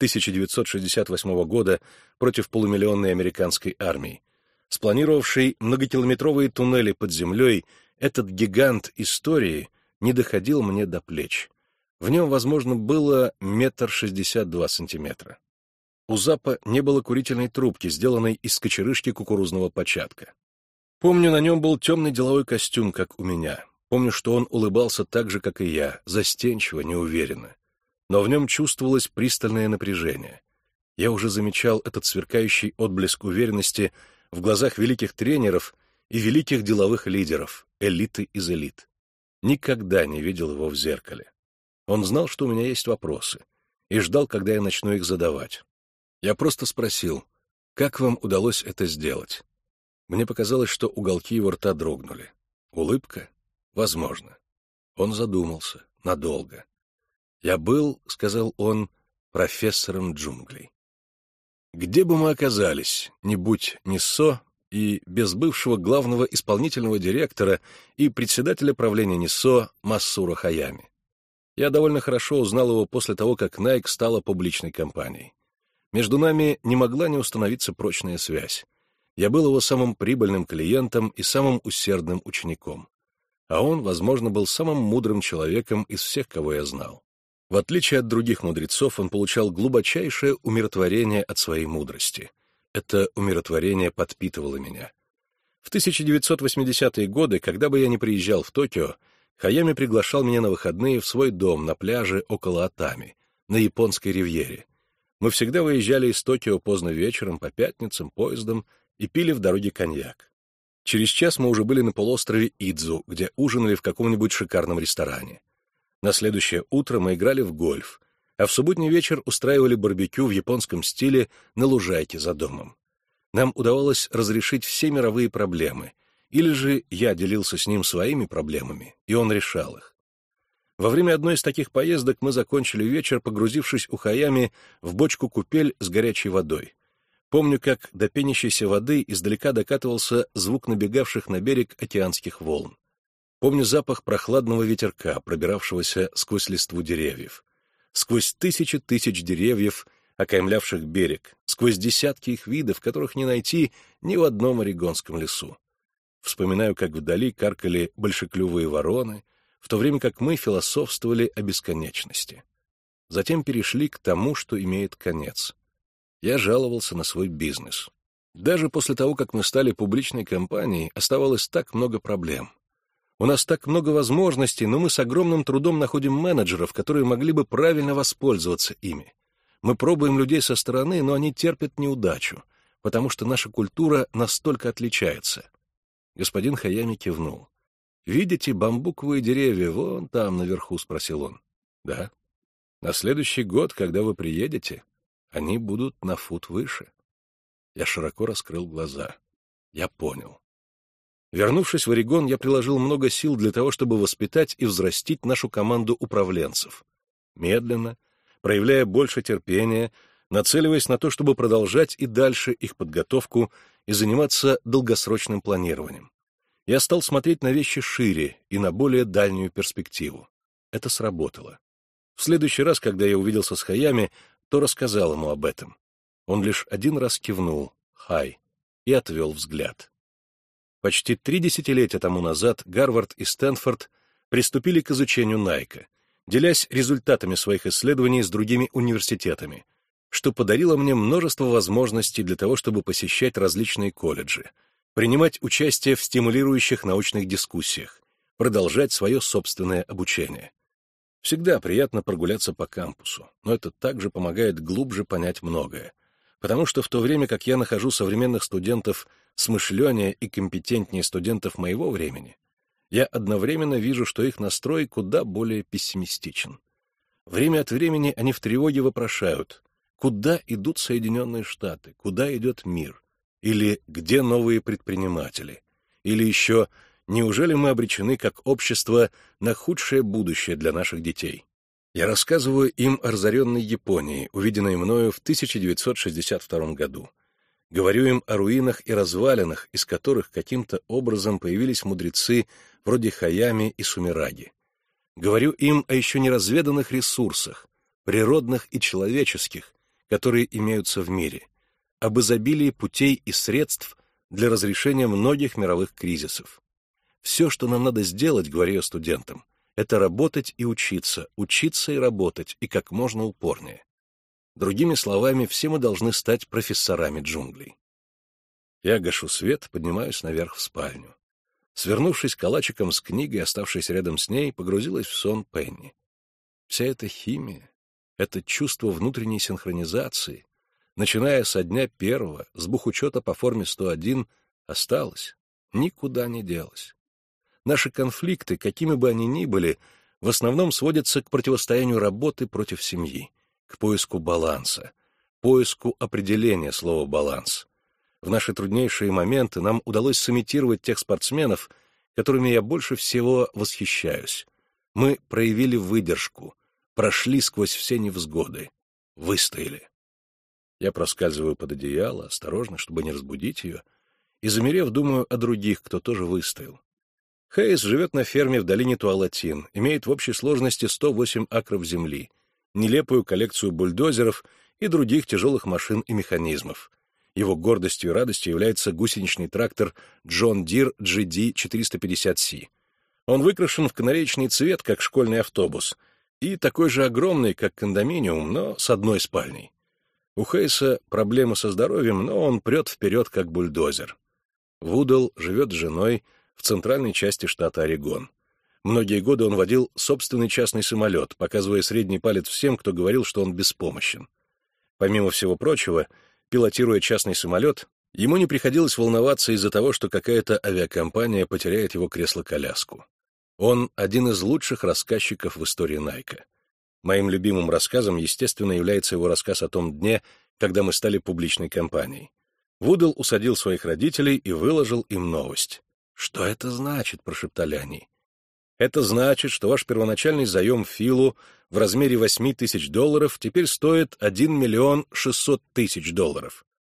1968 года против полумиллионной американской армии, спланировавший многокилометровые туннели под землей, этот гигант истории не доходил мне до плеч. В нем, возможно, было 1,62 сантиметра. У Запа не было курительной трубки, сделанной из кочерышки кукурузного початка. Помню, на нем был темный деловой костюм, как у меня. Помню, что он улыбался так же, как и я, застенчиво, неуверенно. Но в нем чувствовалось пристальное напряжение. Я уже замечал этот сверкающий отблеск уверенности в глазах великих тренеров и великих деловых лидеров, элиты из элит. Никогда не видел его в зеркале. Он знал, что у меня есть вопросы, и ждал, когда я начну их задавать. Я просто спросил, как вам удалось это сделать? Мне показалось, что уголки его рта дрогнули. Улыбка? Возможно. Он задумался. Надолго. «Я был, — сказал он, — профессором джунглей». Где бы мы оказались, не будь НИСО и без бывшего главного исполнительного директора и председателя правления НИСО Масура Хаями? Я довольно хорошо узнал его после того, как Nike стала публичной компанией. Между нами не могла не установиться прочная связь. Я был его самым прибыльным клиентом и самым усердным учеником. А он, возможно, был самым мудрым человеком из всех, кого я знал. В отличие от других мудрецов, он получал глубочайшее умиротворение от своей мудрости. Это умиротворение подпитывало меня. В 1980-е годы, когда бы я ни приезжал в Токио, Хаями приглашал меня на выходные в свой дом на пляже около Атами, на японской ривьере. Мы всегда выезжали из Токио поздно вечером, по пятницам, поездом, и пили в дороге коньяк. Через час мы уже были на полуострове Идзу, где ужинали в каком-нибудь шикарном ресторане. На следующее утро мы играли в гольф, а в субботний вечер устраивали барбекю в японском стиле на лужайке за домом. Нам удавалось разрешить все мировые проблемы, или же я делился с ним своими проблемами, и он решал их. Во время одной из таких поездок мы закончили вечер, погрузившись у Хаями в бочку-купель с горячей водой. Помню, как до пенящейся воды издалека докатывался звук набегавших на берег океанских волн. Помню запах прохладного ветерка, пробиравшегося сквозь листву деревьев, сквозь тысячи тысяч деревьев, окаймлявших берег, сквозь десятки их видов, которых не найти ни в одном орегонском лесу. Вспоминаю, как вдали каркали большеклювые вороны, в то время как мы философствовали о бесконечности. Затем перешли к тому, что имеет конец. Я жаловался на свой бизнес. Даже после того, как мы стали публичной компанией, оставалось так много проблем. У нас так много возможностей, но мы с огромным трудом находим менеджеров, которые могли бы правильно воспользоваться ими. Мы пробуем людей со стороны, но они терпят неудачу, потому что наша культура настолько отличается. Господин Хаями кивнул. «Видите бамбуковые деревья вон там наверху?» — спросил он. «Да. На следующий год, когда вы приедете, они будут на фут выше». Я широко раскрыл глаза. Я понял. Вернувшись в Орегон, я приложил много сил для того, чтобы воспитать и взрастить нашу команду управленцев. Медленно, проявляя больше терпения, нацеливаясь на то, чтобы продолжать и дальше их подготовку и заниматься долгосрочным планированием. Я стал смотреть на вещи шире и на более дальнюю перспективу. Это сработало. В следующий раз, когда я увиделся с Хаями, то рассказал ему об этом. Он лишь один раз кивнул «Хай» и отвел взгляд. Почти 3 десятилетия тому назад Гарвард и Стэнфорд приступили к изучению Найка, делясь результатами своих исследований с другими университетами, что подарило мне множество возможностей для того, чтобы посещать различные колледжи, принимать участие в стимулирующих научных дискуссиях, продолжать свое собственное обучение. Всегда приятно прогуляться по кампусу, но это также помогает глубже понять многое, потому что в то время как я нахожу современных студентов смышленнее и компетентнее студентов моего времени, я одновременно вижу, что их настрой куда более пессимистичен. Время от времени они в тревоге вопрошают, куда идут Соединенные Штаты, куда идет мир, или где новые предприниматели, или еще неужели мы обречены как общество на худшее будущее для наших детей? Я рассказываю им о разоренной Японии, увиденной мною в 1962 году. Говорю им о руинах и развалинах, из которых каким-то образом появились мудрецы вроде Хаями и Сумираги. Говорю им о еще неразведанных ресурсах, природных и человеческих, которые имеются в мире, об изобилии путей и средств для разрешения многих мировых кризисов. Все, что нам надо сделать, говорю я студентам, это работать и учиться и работать, и как можно упорнее. Другими словами, все мы должны стать профессорами джунглей. Я гашу свет, поднимаюсь наверх в спальню. Свернувшись калачиком с книгой, оставшись рядом с ней, погрузилась в сон Пенни. Вся эта химия, это чувство внутренней синхронизации, начиная со дня первого, с бухучета по форме 101, осталось, никуда не делось. Наши конфликты, какими бы они ни были, в основном сводятся к противостоянию работы против семьи, к поиску баланса, поиску определения слова «баланс». В наши труднейшие моменты нам удалось сымитировать тех спортсменов, которыми я больше всего восхищаюсь. Мы проявили выдержку, прошли сквозь все невзгоды, выстояли. Я проскальзываю под одеяло, осторожно, чтобы не разбудить ее, и, замерев, думаю о других, кто тоже выстоял. Хейс живет на ферме в долине Туалатин, имеет в общей сложности 108 акров земли, нелепую коллекцию бульдозеров и других тяжелых машин и механизмов. Его гордостью и радостью является гусеничный трактор John Deere GD450C. Он выкрашен в канареечный цвет, как школьный автобус, и такой же огромный, как кондоминиум, но с одной спальней. У Хейса проблемы со здоровьем, но он прет вперед, как бульдозер. Вудл живет с женой в центральной части штата Орегон. Многие годы он водил собственный частный самолет, показывая средний палец всем, кто говорил, что он беспомощен. Помимо всего прочего, пилотируя частный самолет, ему не приходилось волноваться из-за того, что какая-то авиакомпания потеряет его кресло-коляску. Он один из лучших рассказчиков в истории Найка. Моим любимым рассказом, естественно, является его рассказ о том дне, когда мы стали публичной компанией. Вудл усадил своих родителей и выложил им новость. «Что это значит?» — прошептали они. «Это значит, что ваш первоначальный заем Филу в размере $8000 теперь стоит $1 600 000.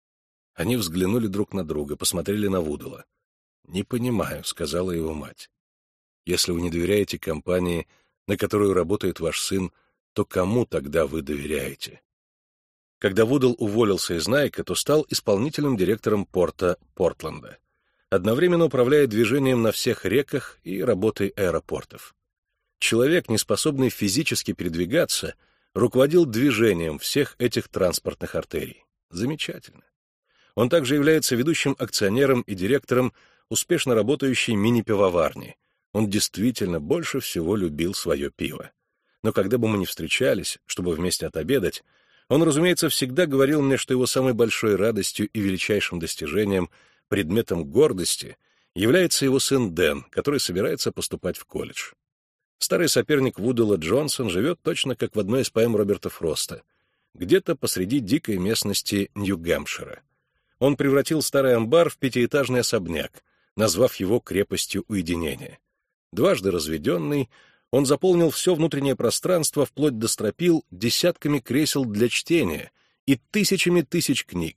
Они взглянули друг на друга, посмотрели на Вудла. «Не понимаю», — сказала его мать. «Если вы не доверяете компании, на которую работает ваш сын, то кому тогда вы доверяете?» Когда Вудл уволился из Найка, то стал исполнительным директором порта Портленда, одновременно управляя движением на всех реках и работой аэропортов. Человек, не способный физически передвигаться, руководил движением всех этих транспортных артерий. Замечательно. Он также является ведущим акционером и директором успешно работающей мини-пивоварни. Он действительно больше всего любил свое пиво. Но когда бы мы ни встречались, чтобы вместе отобедать, он, разумеется, всегда говорил мне, что его самой большой радостью и величайшим достижением, предметом гордости, является его сын Дэн, который собирается поступать в колледж. Старый соперник Вудла Джонсон живет точно как в одной из поэм Роберта Фроста, где-то посреди дикой местности Нью-Гэмпшира. Он превратил старый амбар в 5-этажный особняк, назвав его крепостью уединения. Дважды разведенный, он заполнил все внутреннее пространство вплоть до стропил десятками кресел для чтения и тысячами тысяч книг.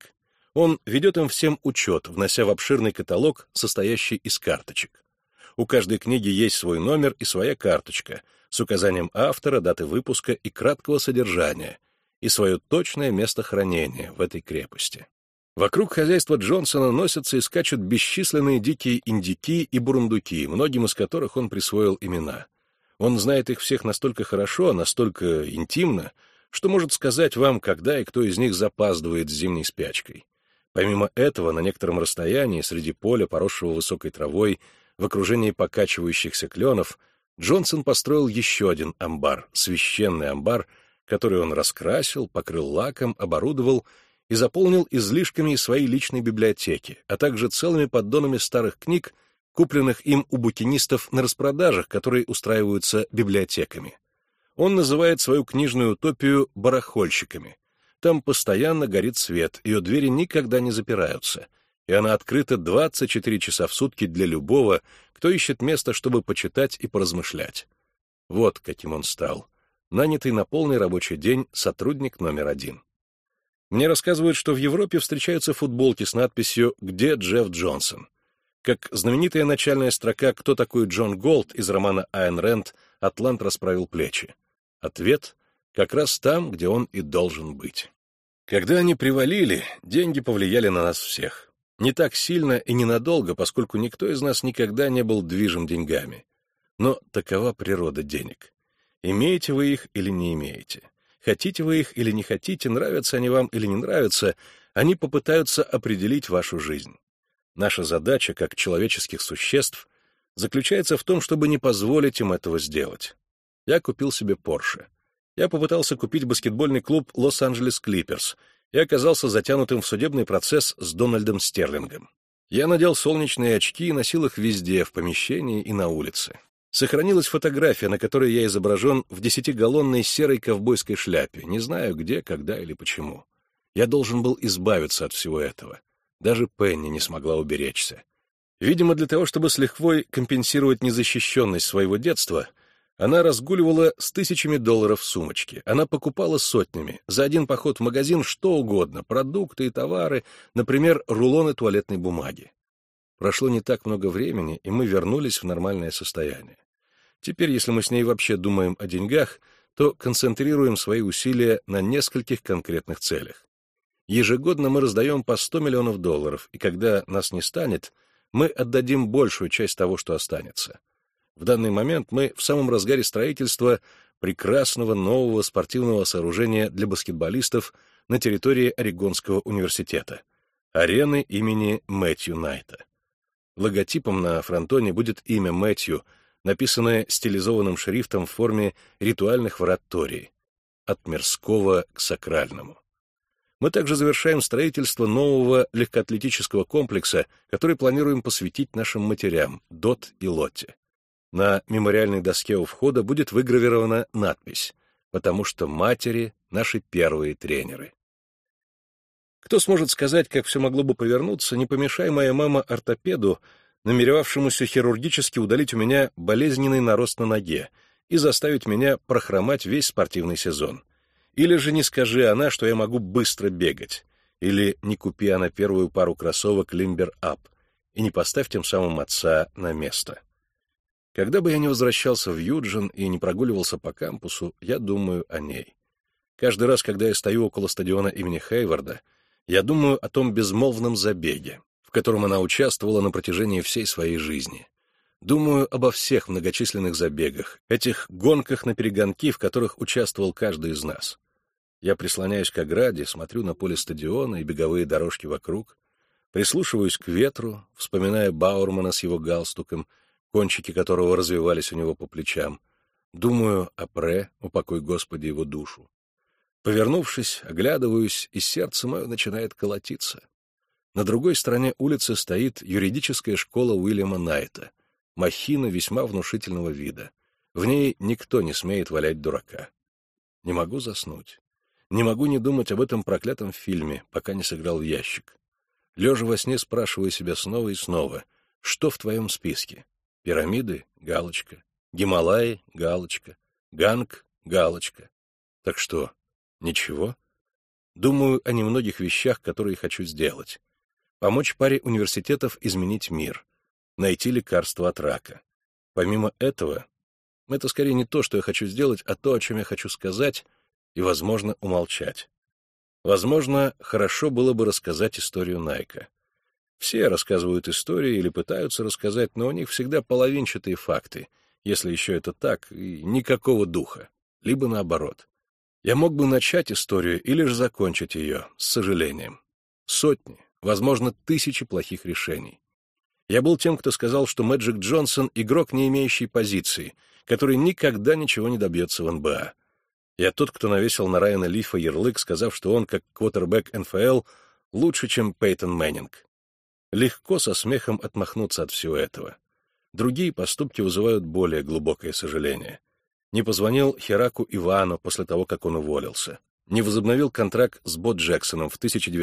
Он ведет им всем учет, внося в обширный каталог, состоящий из карточек. У каждой книги есть свой номер и своя карточка с указанием автора, даты выпуска и краткого содержания, и свое точное место хранения в этой крепости. Вокруг хозяйства Джонсона носятся и скачут бесчисленные дикие индюки и бурундуки, многим из которых он присвоил имена. Он знает их всех настолько хорошо, настолько интимно, что может сказать вам, когда и кто из них запаздывает с зимней спячкой. Помимо этого, на некотором расстоянии, среди поля, поросшего высокой травой, в окружении покачивающихся кленов, Джонсон построил еще один амбар, священный амбар, который он раскрасил, покрыл лаком, оборудовал и заполнил излишками из своей личной библиотеки, а также целыми поддонами старых книг, купленных им у букинистов на распродажах, которые устраиваются библиотеками. Он называет свою книжную утопию «барахольщиками». Там постоянно горит свет, ее двери никогда не запираются, и она открыта 24 часа в сутки для любого, кто ищет место, чтобы почитать и поразмышлять. Вот каким он стал. Нанятый на полный рабочий день сотрудник номер 1. Мне рассказывают, что в Европе встречаются футболки с надписью «Где Джефф Джонсон?». Как знаменитая начальная строка «Кто такой Джон Голд» из романа Айн Рэнд «Атлант расправил плечи». Ответ — как раз там, где он и должен быть. Когда они привалили, деньги повлияли на нас всех. Не так сильно и ненадолго, поскольку никто из нас никогда не был движим деньгами. Но такова природа денег. Имеете вы их или не имеете? Хотите вы их или не хотите, нравятся они вам или не нравятся, они попытаются определить вашу жизнь. Наша задача, как человеческих существ, заключается в том, чтобы не позволить им этого сделать. Я купил себе Порше. Я попытался купить баскетбольный клуб Лос-Анджелес Клиперс и оказался затянутым в судебный процесс с Дональдом Стерлингом. Я надел солнечные очки и носил их везде, в помещении и на улице. Сохранилась фотография, на которой я изображен в 10-галлонной серой ковбойской шляпе, не знаю где, когда или почему. Я должен был избавиться от всего этого. Даже Пенни не смогла уберечься. Видимо, для того, чтобы с лихвой компенсировать незащищенность своего детства, она разгуливала с тысячами долларов в сумочке. Она покупала сотнями, за один поход в магазин что угодно, продукты и товары, например, рулоны туалетной бумаги. Прошло не так много времени, и мы вернулись в нормальное состояние. Теперь, если мы с ней вообще думаем о деньгах, то концентрируем свои усилия на нескольких конкретных целях. Ежегодно мы раздаем по $100 миллионов, и когда нас не станет, мы отдадим большую часть того, что останется. В данный момент мы в самом разгаре строительства прекрасного нового спортивного сооружения для баскетболистов на территории Орегонского университета, арены имени Мэтью Найта. Логотипом на фронтоне будет имя Мэтью, написанное стилизованным шрифтом в форме ритуальных врат Тории, от мирского к сакральному. Мы также завершаем строительство нового легкоатлетического комплекса, который планируем посвятить нашим матерям, Дот и Лотте. На мемориальной доске у входа будет выгравирована надпись «Потому что матери — наши первые тренеры». Кто сможет сказать, как все могло бы повернуться, не помешай моя мама ортопеду, намеревавшемуся хирургически удалить у меня болезненный нарост на ноге и заставить меня прохромать весь спортивный сезон. Или же не скажи она, что я могу быстро бегать, или не купи она первую пару кроссовок Limber Up и не поставь тем самым отца на место. Когда бы я не возвращался в Юджин и не прогуливался по кампусу, я думаю о ней. Каждый раз, когда я стою около стадиона имени Хейварда, я думаю о том безмолвном забеге, в котором она участвовала на протяжении всей своей жизни. Думаю обо всех многочисленных забегах, этих гонках на перегонки, в которых участвовал каждый из нас. Я прислоняюсь к ограде, смотрю на поле стадиона и беговые дорожки вокруг, прислушиваюсь к ветру, вспоминая Баурмана с его галстуком, кончики которого развивались у него по плечам. Думаю о Пре, упокой Господи его душу. Повернувшись, оглядываюсь, и сердце мое начинает колотиться. На другой стороне улицы стоит юридическая школа Уильяма Найта, махина весьма внушительного вида. В ней никто не смеет валять дурака. Не могу заснуть. Не могу не думать об этом проклятом фильме, пока не сыграл в ящик. Лежа во сне, спрашиваю себя снова и снова, что в твоем списке? Пирамиды — галочка. Гималаи — галочка. Ганг — галочка. Так что, ничего? Думаю о немногих вещах, которые хочу сделать. Помочь паре университетов изменить мир. Найти лекарство от рака. Помимо этого, это скорее не то, что я хочу сделать, а то, о чем я хочу сказать и, возможно, умолчать. Возможно, хорошо было бы рассказать историю Найка. Все рассказывают истории или пытаются рассказать, но у них всегда половинчатые факты, если еще это так, и никакого духа, либо наоборот. Я мог бы начать историю или же закончить ее, с сожалением. Сотни, возможно, тысячи плохих решений. Я был тем, кто сказал, что Мэджик Джонсон — игрок, не имеющий позиции, который никогда ничего не добьется в НБА. Я тот, кто навесил на Райана Лифа ярлык, сказав, что он, как квотербек НФЛ, лучше, чем Пейтон Мэннинг. Легко со смехом отмахнуться от всего этого. Другие поступки вызывают более глубокое сожаление. Не позвонил Хераку Ивану после того, как он уволился. Не возобновил контракт с Бо Джексоном в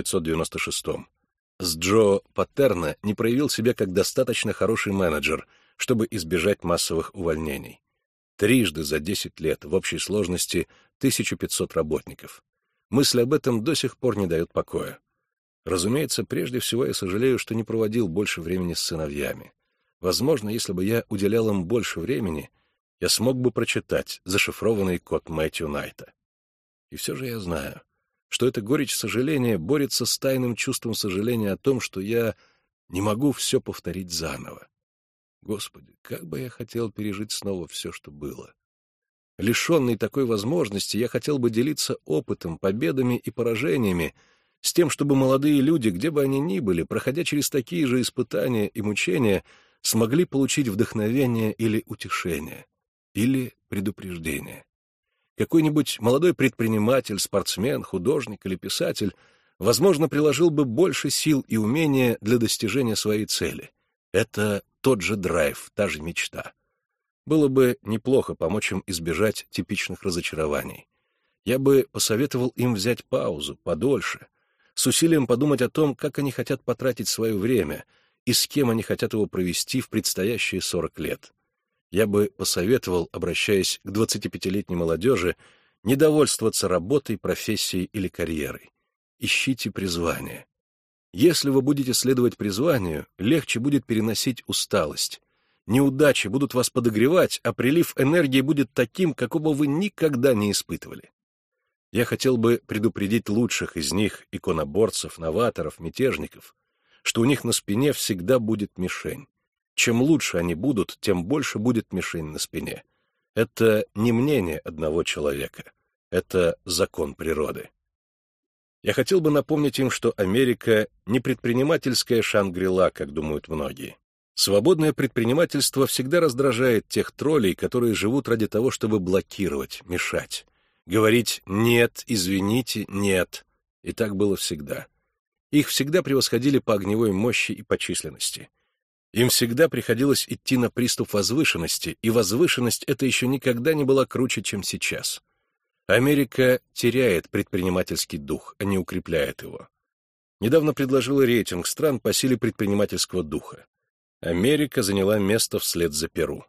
1996-м. С Джо Паттерна не проявил себя как достаточно хороший менеджер, чтобы избежать массовых увольнений. Трижды за 10 лет, в общей сложности 1500 работников. Мысль об этом до сих пор не дает покоя. Разумеется, прежде всего я сожалею, что не проводил больше времени с сыновьями. Возможно, если бы я уделял им больше времени, я смог бы прочитать зашифрованный код Мэтью Найта. И все же я знаю, что эта горечь сожаления борется с тайным чувством сожаления о том, что я не могу все повторить заново. Господи, как бы я хотел пережить снова все, что было. Лишенный такой возможности, я хотел бы делиться опытом, победами и поражениями, с тем, чтобы молодые люди, где бы они ни были, проходя через такие же испытания и мучения, смогли получить вдохновение или утешение, или предупреждение. Какой-нибудь молодой предприниматель, спортсмен, художник или писатель, возможно, приложил бы больше сил и умения для достижения своей цели. Это тот же драйв, та же мечта. Было бы неплохо помочь им избежать типичных разочарований. Я бы посоветовал им взять паузу, подольше, с усилием подумать о том, как они хотят потратить свое время и с кем они хотят его провести в предстоящие 40 лет. Я бы посоветовал, обращаясь к 25-летней молодежи, не довольствоваться работой, профессией или карьерой. Ищите призвание. Если вы будете следовать призванию, легче будет переносить усталость. Неудачи будут вас подогревать, а прилив энергии будет таким, какого вы никогда не испытывали. Я хотел бы предупредить лучших из них, иконоборцев, новаторов, мятежников, что у них на спине всегда будет мишень. Чем лучше они будут, тем больше будет мишень на спине. Это не мнение одного человека. Это закон природы. Я хотел бы напомнить им, что Америка не предпринимательская Шангри-Ла, как думают многие. Свободное предпринимательство всегда раздражает тех троллей, которые живут ради того, чтобы блокировать, мешать. Говорить «нет», «извините», «нет». И так было всегда. Их всегда превосходили по огневой мощи и по численности. Им всегда приходилось идти на приступ возвышенности, и возвышенность эта еще никогда не была круче, чем сейчас. Америка теряет предпринимательский дух, а не укрепляет его. Недавно предложила рейтинг стран по силе предпринимательского духа. Америка заняла место вслед за Перу.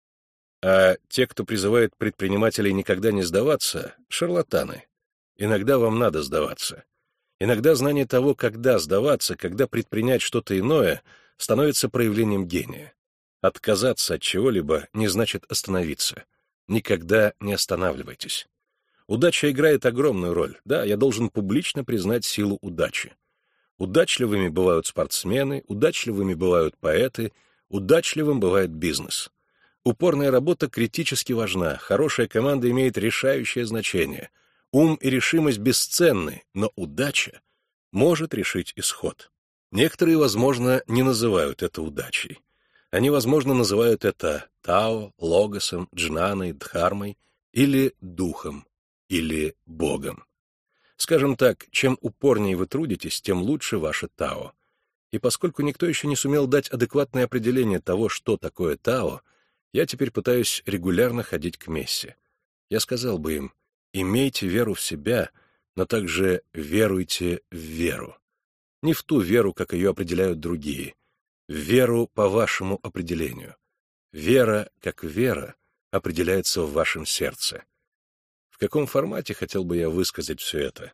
А те, кто призывает предпринимателей никогда не сдаваться, — шарлатаны. Иногда вам надо сдаваться. Иногда знание того, когда сдаваться, когда предпринять что-то иное, становится проявлением гения. Отказаться от чего-либо не значит остановиться. Никогда не останавливайтесь. Удача играет огромную роль. Да, я должен публично признать силу удачи. Удачливыми бывают спортсмены, удачливыми бывают поэты, удачливым бывает бизнес. Упорная работа критически важна, хорошая команда имеет решающее значение. Ум и решимость бесценны, но удача может решить исход. Некоторые, возможно, не называют это удачей. Они, возможно, называют это Тао, Логосом, Джнаной, Дхармой или Духом, или Богом. Скажем так, чем упорнее вы трудитесь, тем лучше ваше Тао. И поскольку никто еще не сумел дать адекватное определение того, что такое Тао, я теперь пытаюсь регулярно ходить к мессе. Я сказал бы им: имейте веру в себя, но также веруйте в веру. Не в ту веру, как ее определяют другие, в веру по вашему определению. Вера, как вера, определяется в вашем сердце. В каком формате хотел бы я высказать все это?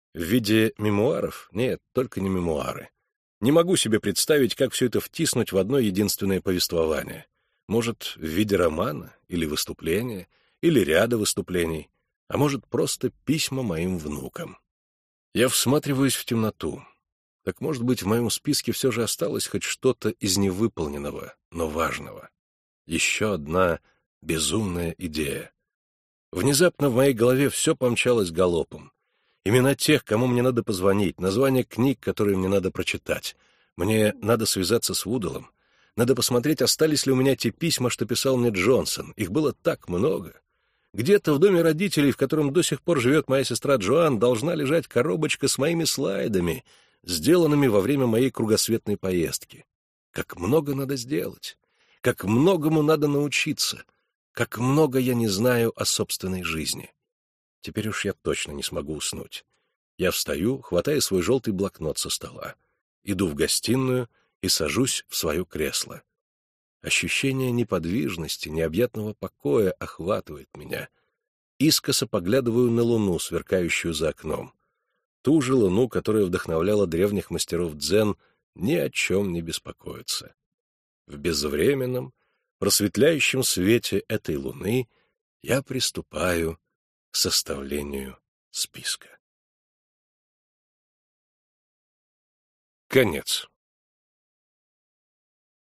В виде мемуаров? Нет, только не мемуары. Не могу себе представить, как все это втиснуть в одно единственное повествование. Может, в виде романа, или выступления, или ряда выступлений, а может, просто письма моим внукам. Я всматриваюсь в темноту. Так, может быть, в моем списке все же осталось хоть что-то из невыполненного, но важного. Еще одна безумная идея. Внезапно в моей голове все помчалось галопом. Имена тех, кому мне надо позвонить, названия книг, которые мне надо прочитать. Мне надо связаться с Вудалом. Надо посмотреть, остались ли у меня те письма, что писал мне Джонсон. Их было так много. Где-то в доме родителей, в котором до сих пор живет моя сестра Джоан, должна лежать коробочка с моими слайдами, сделанными во время моей кругосветной поездки. Как много надо сделать, как многому надо научиться, как много я не знаю о собственной жизни. Теперь уж я точно не смогу уснуть. Я встаю, хватаю свой желтый блокнот со стола, иду в гостиную и сажусь в свое кресло. Ощущение неподвижности, необъятного покоя охватывает меня. Искоса поглядываю на луну, сверкающую за окном. Ту же луну, которая вдохновляла древних мастеров дзен ни о чем не беспокоиться. В безвременном, просветляющем свете этой луны я приступаю к составлению списка. Конец.